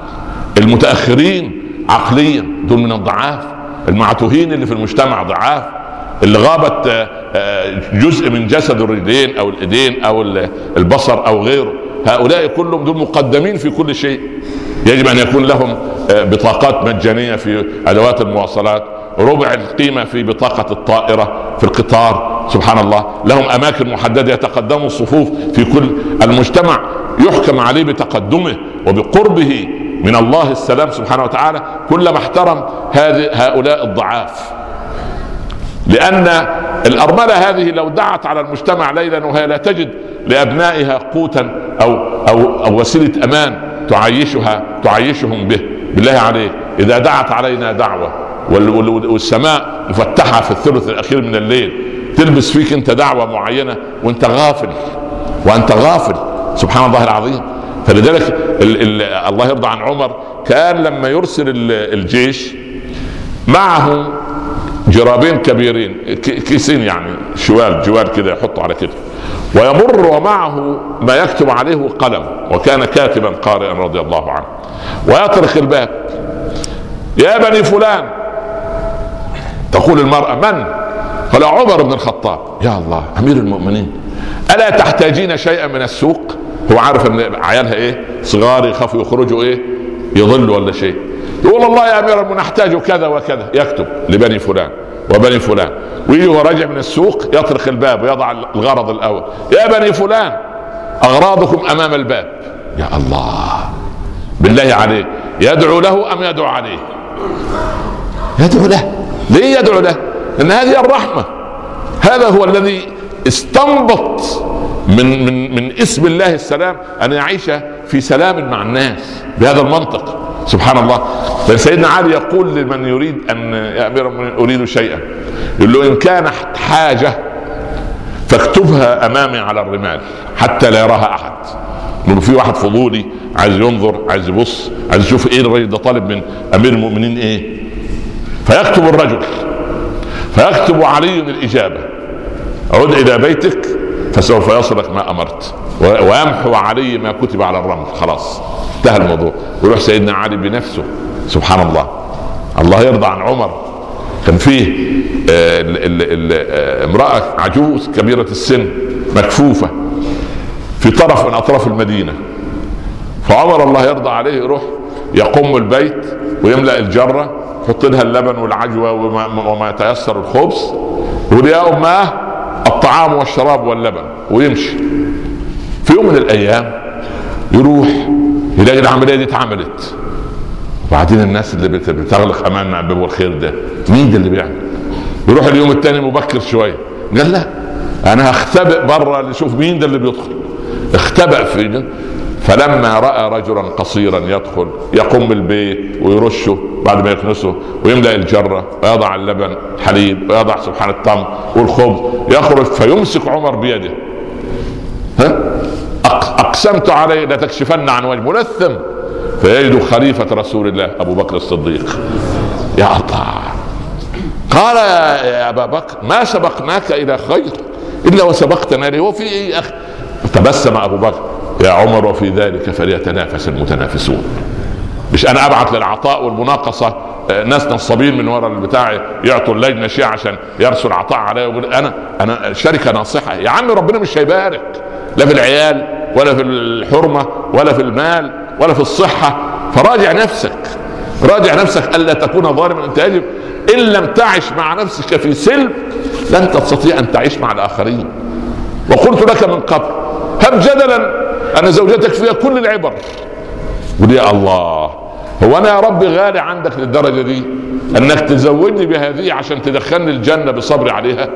المتاخرين عقليا دول من الضعاف. المعتوهين اللي في المجتمع ضعاف، اللي غابت جزء من جسد الرجلين او الايدين او البصر او غيره، هؤلاء كلهم دول مقدمين في كل شيء. يجب ان يكون لهم بطاقات مجانية في ادوات المواصلات، ربع القيمة في بطاقة الطائرة في القطار، سبحان الله، لهم اماكن محددة يتقدموا الصفوف في كل المجتمع، يحكم عليه بتقدمه وبقربه من الله السلام سبحانه وتعالى كلما احترم هذه هؤلاء الضعاف. لأن الأرملة هذه لو دعت على المجتمع ليلا وهي لا تجد لأبنائها قوتا أو, أو, أو وسيلة أمان تعيشها تعيشهم به، بالله عليك إذا دعت علينا دعوة والسماء مفتحة في الثلث الأخير من الليل، تلبس فيك أنت دعوة معينة وأنت غافل وأنت غافل، سبحان الله العظيم. فلذلك ال ال الله يرضى عن عمر، كان لما يرسل الجيش معه جرابين كبيرين، كيسين يعني شوال جوال كده يحطه على كتفه، ويمر ومعه ما يكتب عليه قلم، وكان كاتبا قارئا رضي الله عنه، ويطرق الباب: يا بني فلان. تقول المرأة: من؟ قال: عمر بن الخطاب. يا الله، امير المؤمنين، الا تحتاجين شيئا من السوق؟ هو عارف ان عيالها ايه، صغار يخافوا يخرجوا ايه يضلوا ولا شيء. يقول: الله يا امير المؤمنين نحتاج كذا وكذا، يكتب لبني فلان وبني فلان، ويجي وراجع من السوق يطرق الباب ويضع الغرض الاول: يا بني فلان اغراضكم امام الباب. يا الله، بالله عليك، يدعو له ام يدعو عليه؟ يدعو له. ليه يدعو له؟ لان هذه الرحمة، هذا هو الذي استنبط من من من اسم الله السلام ان يعيش في سلام مع الناس بهذا المنطق، سبحان الله. فسيدنا علي يقول لمن يريد ان يا امير المؤمنين اريد شيئا، يقول له: ان كان حاجة فاكتبها امامي على الرمال حتى لا يراها احد. يقول في واحد فضولي عايز ينظر، عايز يبص، عايز يشوف ايه الرجل ده طالب من امير المؤمنين ايه، فيكتب الرجل، فيكتب علي الاجابة: عد الى بيتك فسوف يصلك ما امرت، ويمحو علي ما كتب على الرمل. خلاص انتهى الموضوع. ويروح سيدنا علي بنفسه، سبحان الله. الله يرضى عن عمر، كان فيه امرأة عجوز كبيرة السن مكفوفة في طرف من اطراف المدينة، فعمر الله يرضى عليه يروح يقوم البيت ويملأ الجرة، يحط لها اللبن والعجوة وما, وما يتيسر الخبز، ويقول: يا أماه الطعام والشراب واللبن، ويمشي. في يوم من الايام يروح يلاقي العملية دي اتعملت، وبعدين الناس اللي بتغلق امامنا باب الخير ده مين ده اللي بيعمل؟ يروح اليوم الثاني مبكر شوية، قال: لا انا هختبئ بره لشوف مين ده اللي بيدخل. اختبأ في، فلما رأى رجلا قصيرا يدخل يقوم بالبيت ويرشه بعد ما يكنسه ويملأ الجرة ويضع اللبن حليب ويضع سبحان التمر والخبز، يخرج فيمسك عمر بيده: ها أقسمت عليه لتكشفن عن وجه ملثم، فيجد خليفة رسول الله أبو بكر الصديق. يا الله، قال: يا أبا بكر ما سبقناك إلى خير إلا وسبقتنا له، وفي إيه أخي؟ تبسم أبو بكر: يا عمر وفي ذلك فليتنافس المتنافسون. مش أنا أبعث للعطاء والمناقصة ناس نصابين من وراء البتاع يعطوا اللجنة شيء عشان يرسل عطاء عليه ويقول أنا أنا شركة ناصحة؟ يا عم ربنا مش هيبارك لا في العيال ولا في الحرمة ولا في المال ولا في الصحة. فراجع نفسك، راجع نفسك ألا تكون ظالما. أنت يجب إن لم تعش مع نفسك في سلم لن تستطيع أن تعيش مع الآخرين. وقلت لك من قبل: هب جدلا أن زوجتك فيها كل العبر. قل يا الله، هو أنا يا رب غالي عندك للدرجة دي أنك تزوجني بهذه عشان تدخلني الجنة بصبري عليها؟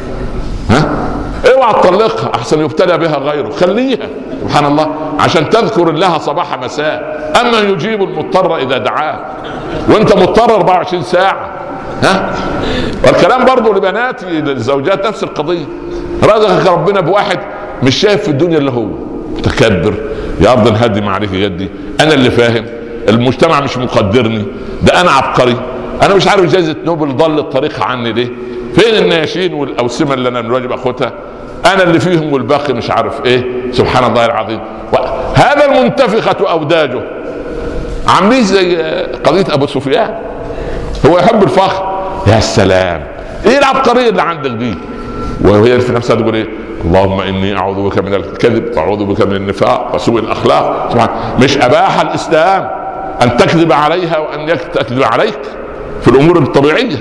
ها؟ اوعى تطلقها احسن يبتلى بها غيره، خليها سبحان الله عشان تذكر الله صباح مساء. اما يجيب المضطر اذا دعاه، وانت مضطر أربعة وعشرين ساعة. ها؟ والكلام برضو لبناتي للزوجات نفس القضية. رزقك ربنا بواحد مش شايف في الدنيا اللي هو متكبر، يا ارض انهدي ما عليك جدي، انا اللي فاهم، المجتمع مش مقدرني، ده انا عبقري، انا مش عارف جائزة نوبل ضل الطريق عني ليه، فين النياشين والاوسمه اللي انا من الواجب اخدها، انا اللي فيهم والباقي مش عارف ايه. سبحان الله العظيم. هذا المنتفخة اوداجه عاملين زي قضية ابو سفيان، هو يحب الفخر. يا سلام، ايه العبقرية اللي عندك دي؟ وهي في نفسها تقول ايه؟ اللهم اني اعوذ بك من الكذب واعوذ بك من النفاق وسوء الاخلاق. سبحان، مش اباح الاسلام ان تكذب عليها وان تكذب عليك في الامور الطبيعية.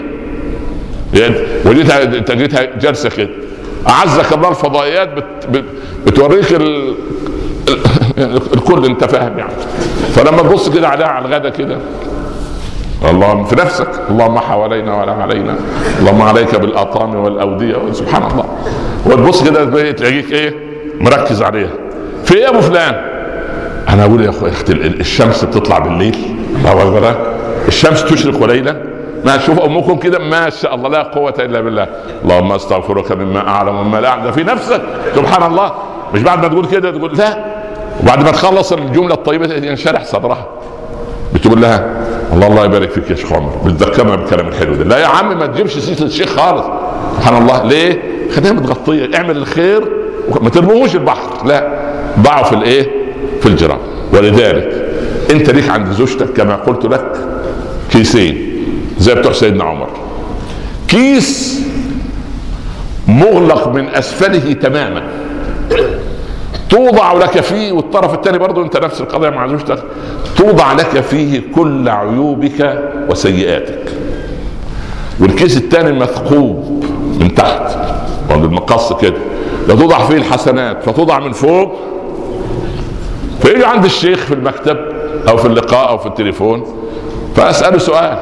يعني وجدتها تجدها جلسه كده، اعزك الله الفضائيات بت بت بتوريك ال... ال... الكل، انت فاهم يعني. فلما تبص كده عليها على الغدا كده، اللهم في نفسك، اللهم حوالينا ولا علينا، اللهم عليك بالاطام والاوديه، سبحان الله. وتبص كده تلاقيك ايه مركز عليها. في ايه يا ابو فلان؟ انا اقول يا اخوي الشمس بتطلع بالليل، الله اكبر، الشمس تشرق ليلا. ما تشوف امكم كده ما شاء الله لا قوه الا بالله، اللهم استغفرك مما اعلم ومما لا اعلم، في نفسك سبحان الله. مش بعد ما تقول كده تقول لا، وبعد ما تخلص الجمله الطيبه ينشرح صدرها، بتقول لها الله الله يبارك فيك يا شيخ عمر، بتذكرنا بالكلام الحلو ده. لا يا عم ما تجيبش سيره الشيخ خالص، سبحان الله. ليه؟ خليها متغطيه، اعمل الخير ما ترموش البحر، لا ضعوا في الايه؟ في الجرام. ولذلك انت ليك عند زوجتك كما قلت لك كيسين زي بتوع سيدنا عمر، كيس مغلق من اسفله تماما توضع لك فيه، والطرف الثاني برضو انت نفس القضية مع زوجتك، توضع لك فيه كل عيوبك وسيئاتك. والكيس الثاني مثقوب من تحت بالمقص كده، لا توضع فيه الحسنات فتوضع من فوق. فيجي عند الشيخ في المكتب او في اللقاء او في التليفون، فاسأله سؤال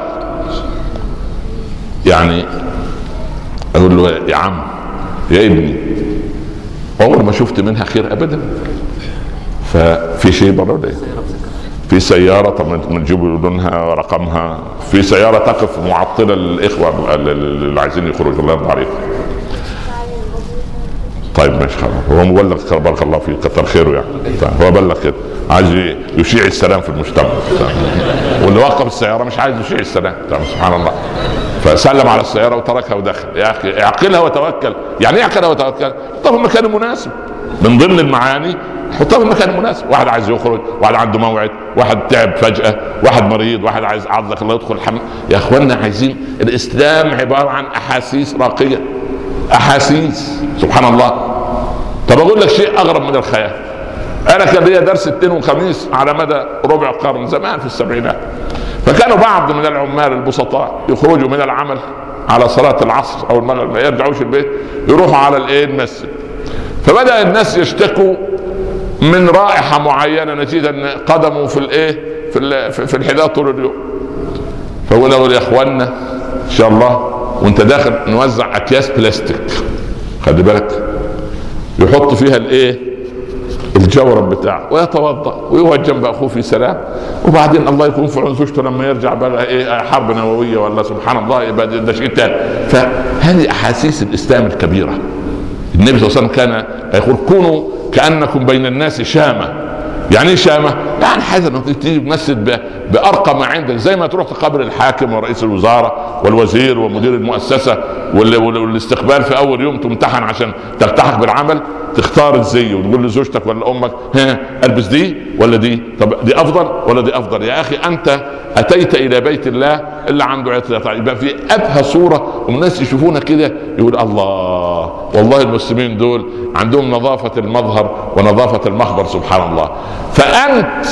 يعني، اقول له يا عم يا ابني عمر ما شفت منها خير ابدا، ففي شيء بره ولا ايه؟ في سياره، طب نجيب لونها ورقمها، في سياره تقف معطله للاخوه اللي عايزين يخرجوا، الله يرضى عليكم. طيب ماشي خلاص، هو مبلغ بارك الله فيه كتر خيره يعني. طيب هو بلغ كده، عايز يشيع السلام في المجتمع، واللي وقف السياره مش عايز يشيع السلام. طيب سبحان الله. فسلم على السياره وتركها ودخل. يا اخي اعقلها وتوكل. يعني ايه اعقلها وتوكل؟ حطها في المكان المناسب، من ضمن المعاني حطها في المكان المناسب. واحد عايز يخرج، واحد عنده موعد، واحد تعب فجاه، واحد مريض، واحد عايز عضك الله يدخل الحمام. يا اخوانا عايزين الاسلام عباره عن احاسيس راقيه، احاسيس سبحان الله. طب اقول لك شيء اغرب من الخيال. انا كان ليا درس اثنين وخميس على مدى ربع قرن زمان في السبعينات، فكانوا بعض من العمال البسطاء يخرجوا من العمل على صلاة العصر او المغرب، ما يرجعوش البيت، يروحوا على الايه المسجد. فبدأ الناس يشتكوا من رائحة معينة نتيجة ان قدموا في الايه في في الحذاء طول اليوم. فقولوا يا اخوانا ان شاء الله وانت داخل نوزع اكياس بلاستيك، خلي بالك، يحط فيها الايه الجورب بتاعه ويتوضا ويقعد جنب اخوه في سلام، وبعدين الله يكون في عون زوجته لما يرجع بقى ايه حرب نوويه ولا سبحان الله يبقى ده شيء ثاني. فهذه احاسيس الاسلام الكبيره. النبي صلى الله عليه وسلم كان يقول كونوا كانكم بين الناس شامه. يعني ايه شامه؟ يعني حاجه انك تيجي تمثل بارقى ما عندك، زي ما تروح تقابل الحاكم ورئيس الوزاره والوزير ومدير المؤسسه، والاستقبال في اول يوم تمتحن عشان تلتحق بالعمل، تختار الزي وتقول لزوجتك ولا امك ها البس دي ولا دي، طب دي افضل ولا دي افضل؟ يا اخي انت اتيت الى بيت الله اللي عنده عطيه، يبقى في ابهى صوره والناس يشوفونا كده يقول الله والله المسلمين دول عندهم نظافه المظهر ونظافه المخبر سبحان الله. فانت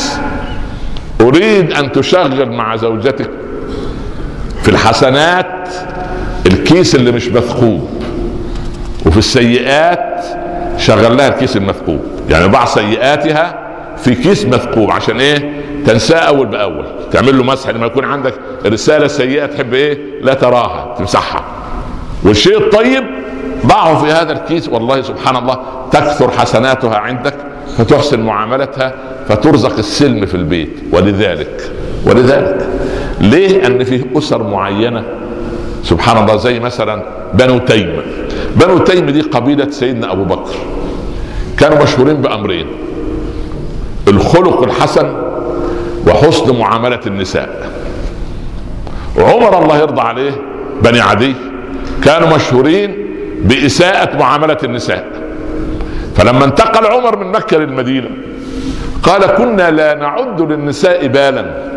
اريد ان تشغل مع زوجتك في الحسنات الكيس اللي مش مثقوب، وفي السيئات شغل لها الكيس المثقوب، يعني ضع سيئاتها في كيس مثقوب عشان ايه؟ تنساه اول باول، تعمل له مسح. لما يكون عندك رساله سيئه تحب ايه؟ لا تراها، تمسحها. والشيء الطيب ضعه في هذا الكيس، والله سبحان الله تكثر حسناتها عندك، فتحسن معاملتها، فترزق السلم في البيت. ولذلك ولذلك ليه؟ ان فيه اسر معينه سبحان الله، زي مثلا بنو تيم. بنو تيم دي قبيله سيدنا ابو بكر، كانوا مشهورين بامرين: الخلق الحسن وحسن معامله النساء. وعمر الله يرضى عليه بني عدي كانوا مشهورين بإساءة معاملة النساء. فلما انتقل عمر من مكة للمدينة قال: كنا لا نعد للنساء بالا.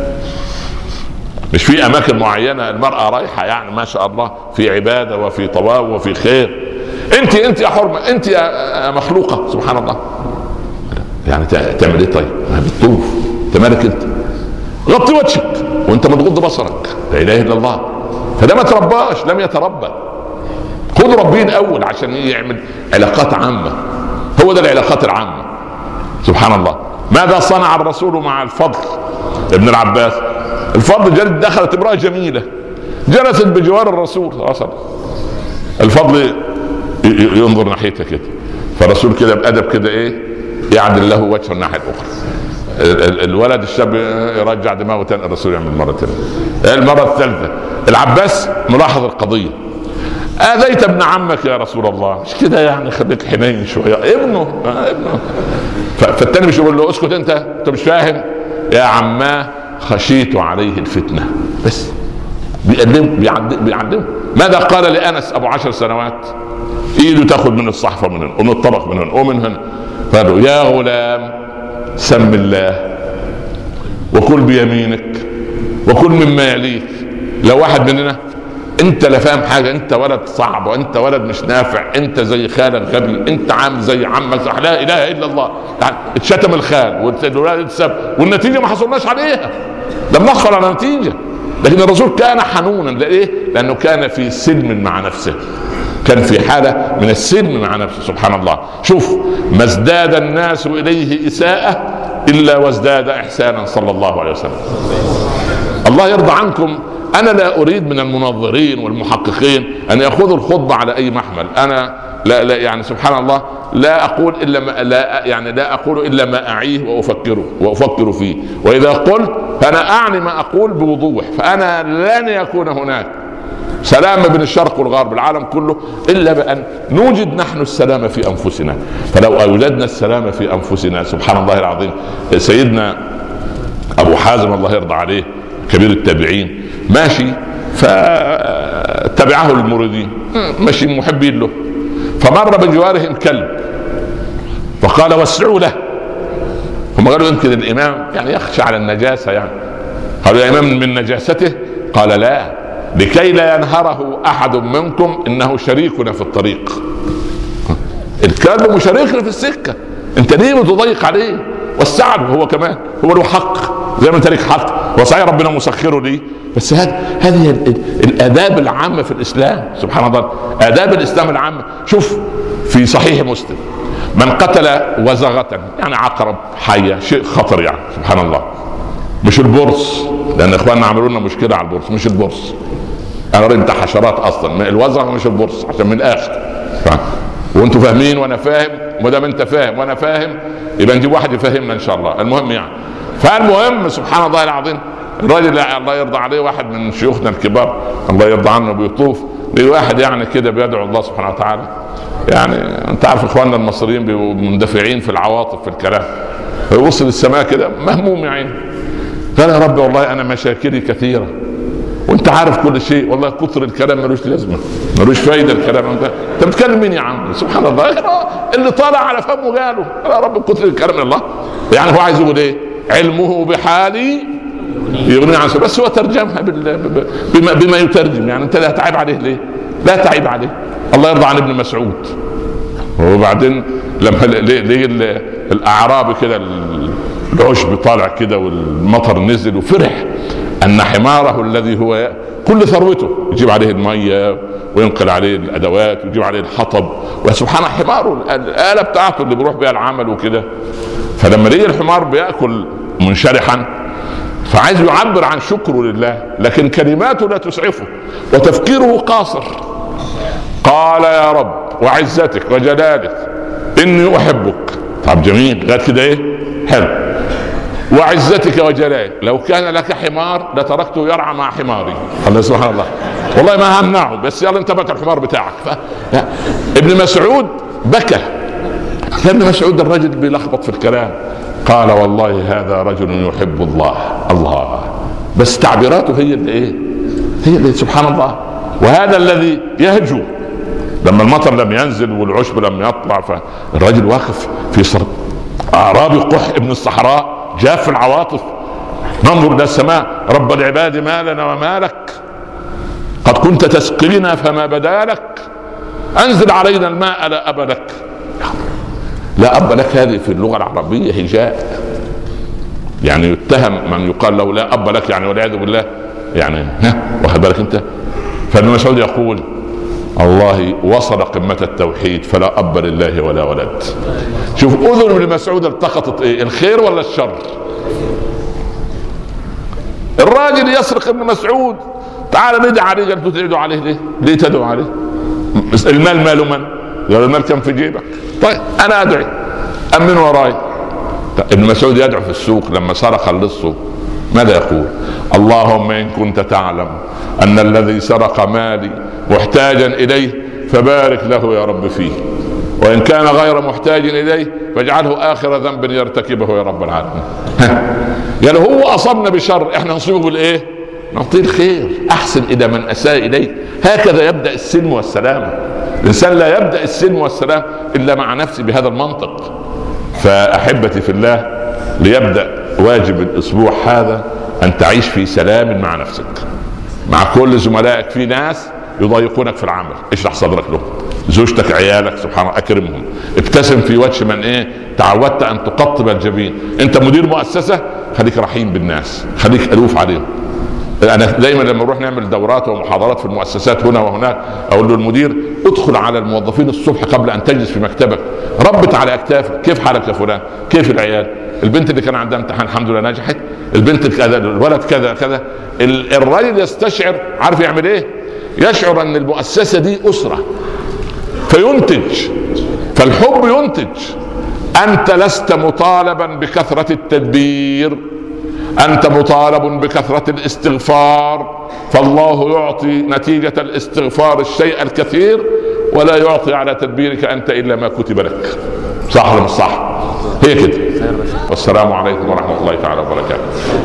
مش في أماكن معينة المرأة رايحة يعني ما شاء الله في عبادة وفي طواف وفي خير، انت انت يا حرمة، انت يا مخلوقة سبحان الله، يعني تعمل ايه؟ طيب ما بتطوف، انت مالك؟ انت غطي وجهك وانت متغض بصرك، لا اله الا الله. فده ما ترباش، لم يتربى. خذ ربين اول عشان يعمل علاقات عامة. هو ده العلاقات العامة سبحان الله. ماذا صنع الرسول مع الفضل ابن العباس؟ الفضل جلد دخلت امرأة جميلة جلست بجوار الرسول اصلا، الفضل ينظر ناحيتها كده، فالرسول كده بأدب كده ايه يعدل له وجهه الناحية الاخرى. الولد الشاب يرجع دماغه تاني، الرسول يعمل مرة تانية، المرة الثالثة. العباس ملاحظ القضية: آذيت ابن عمك يا رسول الله، مش كده يعني، خليك حنين شوية، ابنه ابنه. فالتاني مش يقول له اسكت انت انت مش فاهم يا عماه، خشيت عليه الفتنة. بس بيقدم بيعلم. ماذا قال لأنس أبو عشر سنوات؟ ايده تاخذ من الصحفة من هنا ومن الطبق من هنا ومن هنا، قالوا: يا غلام سم الله وكل بيمينك وكل مما يليك. لو واحد مننا انت لا فاهم حاجه، انت ولد صعب وانت ولد مش نافع، انت زي خالك غبي، انت عامل زي عمك، لا اله الا الله. يعني اتشتم الخال والولاد اتسب والنتيجه ما حصلناش عليها، لم نحصل على نتيجه. لكن الرسول كان حنونا، ليه؟ لانه كان في سلم مع نفسه، كان في حاله من السلم مع نفسه سبحان الله. شوف، ما ازداد الناس اليه اساءه الا وازداد احسانا صلى الله عليه وسلم. الله يرضى عنكم. انا لا اريد من المنظرين والمحققين ان ياخذوا الخطبه على اي محمل. انا لا, لا يعني سبحان الله لا اقول الا ما لا يعني لا اقول الا ما اعيه وافكره وافكر فيه، واذا قلت فانا اعني ما اقول بوضوح. فانا لن يكون هناك سلام بين الشرق والغرب العالم كله الا بان نوجد نحن السلام في انفسنا. فلو اوجدنا السلام في انفسنا سبحان الله العظيم. سيدنا ابو حازم الله يرضى عليه كبير التابعين ماشي، فتبعه المريدين ماشي محبين له، فمر بجوارهم كلب فقال: وسعوا له. هم قالوا: يمكن الامام يعني يخشى على النجاسه، يعني قالوا: يا امام من نجاسته؟ قال: لا، لكي لا ينهره احد منكم انه شريكنا في الطريق. الكلب مشاركنا في السكه، انت ليه بتضيق عليه؟ وسع له هو كمان، هو له حق زي ما انت لك حق، وصحيح ربنا مسخره ليه، بس هذه هذه الاداب العامه في الاسلام سبحان الله، اداب الاسلام العامه. شوف في صحيح مسلم: من قتل وزغة يعني عقرب حية، شيء خطر يعني سبحان الله، مش البرص، لان اخواننا عملوا لنا مشكله على البرص، مش البرص، انا رمت حشرات اصلا، الوزغة مش البرص عشان من الاخر، وانتوا فاهمين وانا فاهم، وما دام انت فاهم وانا فاهم يبقى نجيب واحد يفهمنا ان شاء الله. المهم يعني، فالمهم سبحان الله العظيم، الراجل الله يرضى عليه واحد من شيوخنا الكبار الله يرضى عنه بيطوف لواحد يعني كده بيدعو الله سبحانه وتعالى، يعني انت عارف اخواننا المصريين بيبقوا مندفعين في العواطف في الكلام، فيبص للسماء كده مهموم يا عيني، قال: يا رب والله انا مشاكلي كثيره وانت عارف كل شيء، والله كثر الكلام ملوش لازمه، ملوش فايده الكلام. انت انت بتكلم مين يا عم؟ سبحان الله، اللي طالع على فمه قاله: يا رب كثر الكلام من الله. يعني هو عايز يقول ايه؟ علمه بحالي يغني عن سبيل، بس هو ترجمها بما, بما يترجم، يعني انت لا تعيب عليه ليه؟ لا تعيب عليه. الله يرضى عن ابن مسعود. وبعدين لما ليه الاعرابي كده العشب طالع كده والمطر نزل وفرح، ان حماره الذي هو كل ثروته يجيب عليه الميه وينقل عليه الادوات ويجيب عليه الحطب، وسبحان حماره الاله بتاعته اللي بيروح بها العمل وكده. فلما لقي الحمار بياكل منشرحا فعايز يعبر عن شكره لله، لكن كلماته لا تسعفه وتفكيره قاصر. قال يا رب وعزتك وجلالك اني احبك. طب جميل، غير كده ايه حلو. وعزتك وجلالك لو كان لك حمار لتركته يرعى مع حماري. الله سبحان الله، والله ما همنعه، بس يلا انت بك الحمار بتاعك. ف... ابن مسعود بكى. ابن مسعود الرجل بيلخبط في الكلام. قال والله هذا رجل يحب الله. الله، بس تعبيراته هي اللي ايه، هي اللي سبحان الله. وهذا الذي يهجو لما المطر لم ينزل والعشب لم يطلع، فالرجل واقف في صر اعرابي قح ابن الصحراء جاف العواطف، ننظر الى السماء رب العباد ما لنا وما لك، قد كنت تسقينا فما بدا لك، انزل علينا الماء لا اب لك. لا اب لك هذه في اللغه العربيه هجاء، يعني يتهم من يقال له لا اب لك، يعني والعياذ بالله، يعني ها واخد بالك انت. فابن مسعود يقول الله وصل قمة التوحيد فلا أب لله ولا ولد. شوف أذن ابن مسعود التقطت إيه، الخير ولا الشر؟ الراجل يسرق ابن مسعود، تعال ندعي عليه. قال تدعوا عليه ليه؟ ليه تدعوا عليه؟ المال مال من؟ قال المال كان في جيبك. طيب أنا أدعي أمن وراي. ابن مسعود يدعو في السوق لما سرق اللص ماذا يقول؟ اللهم إن كنت تعلم أن الذي سرق مالي محتاجا إليه فبارك له يا رب فيه، وإن كان غير محتاج إليه فاجعله آخر ذنب يرتكبه يا رب العالمين. يعني هو أصبنا بشر، احنا نصيبه بالإيه؟ نعطيه الخير. أحسن إلى من أساء إليه. هكذا يبدأ السلم والسلام. الإنسان لا يبدأ السلم والسلام إلا مع نفسه بهذا المنطق. فأحبتي في الله، ليبدأ واجب الأسبوع هذا أن تعيش في سلام مع نفسك، مع كل زملائك. في ناس يضايقونك في العمل، اشرح صدرك لهم. زوجتك عيالك سبحان الله اكرمهم، ابتسم في وجه من ايه تعودت ان تقطب الجبين. انت مدير مؤسسة خليك رحيم بالناس، خليك الوف عليهم. انا دايما لما نروح نعمل دورات ومحاضرات في المؤسسات هنا وهناك اقول له المدير ادخل على الموظفين الصبح قبل ان تجلس في مكتبك، ربط على اكتافك كيف حالك يا فلان، كيف العيال، البنت اللي كان عندها امتحان الحمد لله نجحت، البنت كذا، الولد كذا كذا. الرجل يستشعر، عارف يعمل ايه؟ يشعر ان المؤسسة دي اسرة فينتج، فالحب ينتج. انت لست مطالبا بكثرة التدبير، انت مطالب بكثرة الاستغفار، فالله يعطي نتيجة الاستغفار الشيء الكثير ولا يعطي على تدبيرك انت الا ما كتب لك. صح ولا مش صح؟ هي كده. والسلام عليكم ورحمة الله تعالى وبركاته.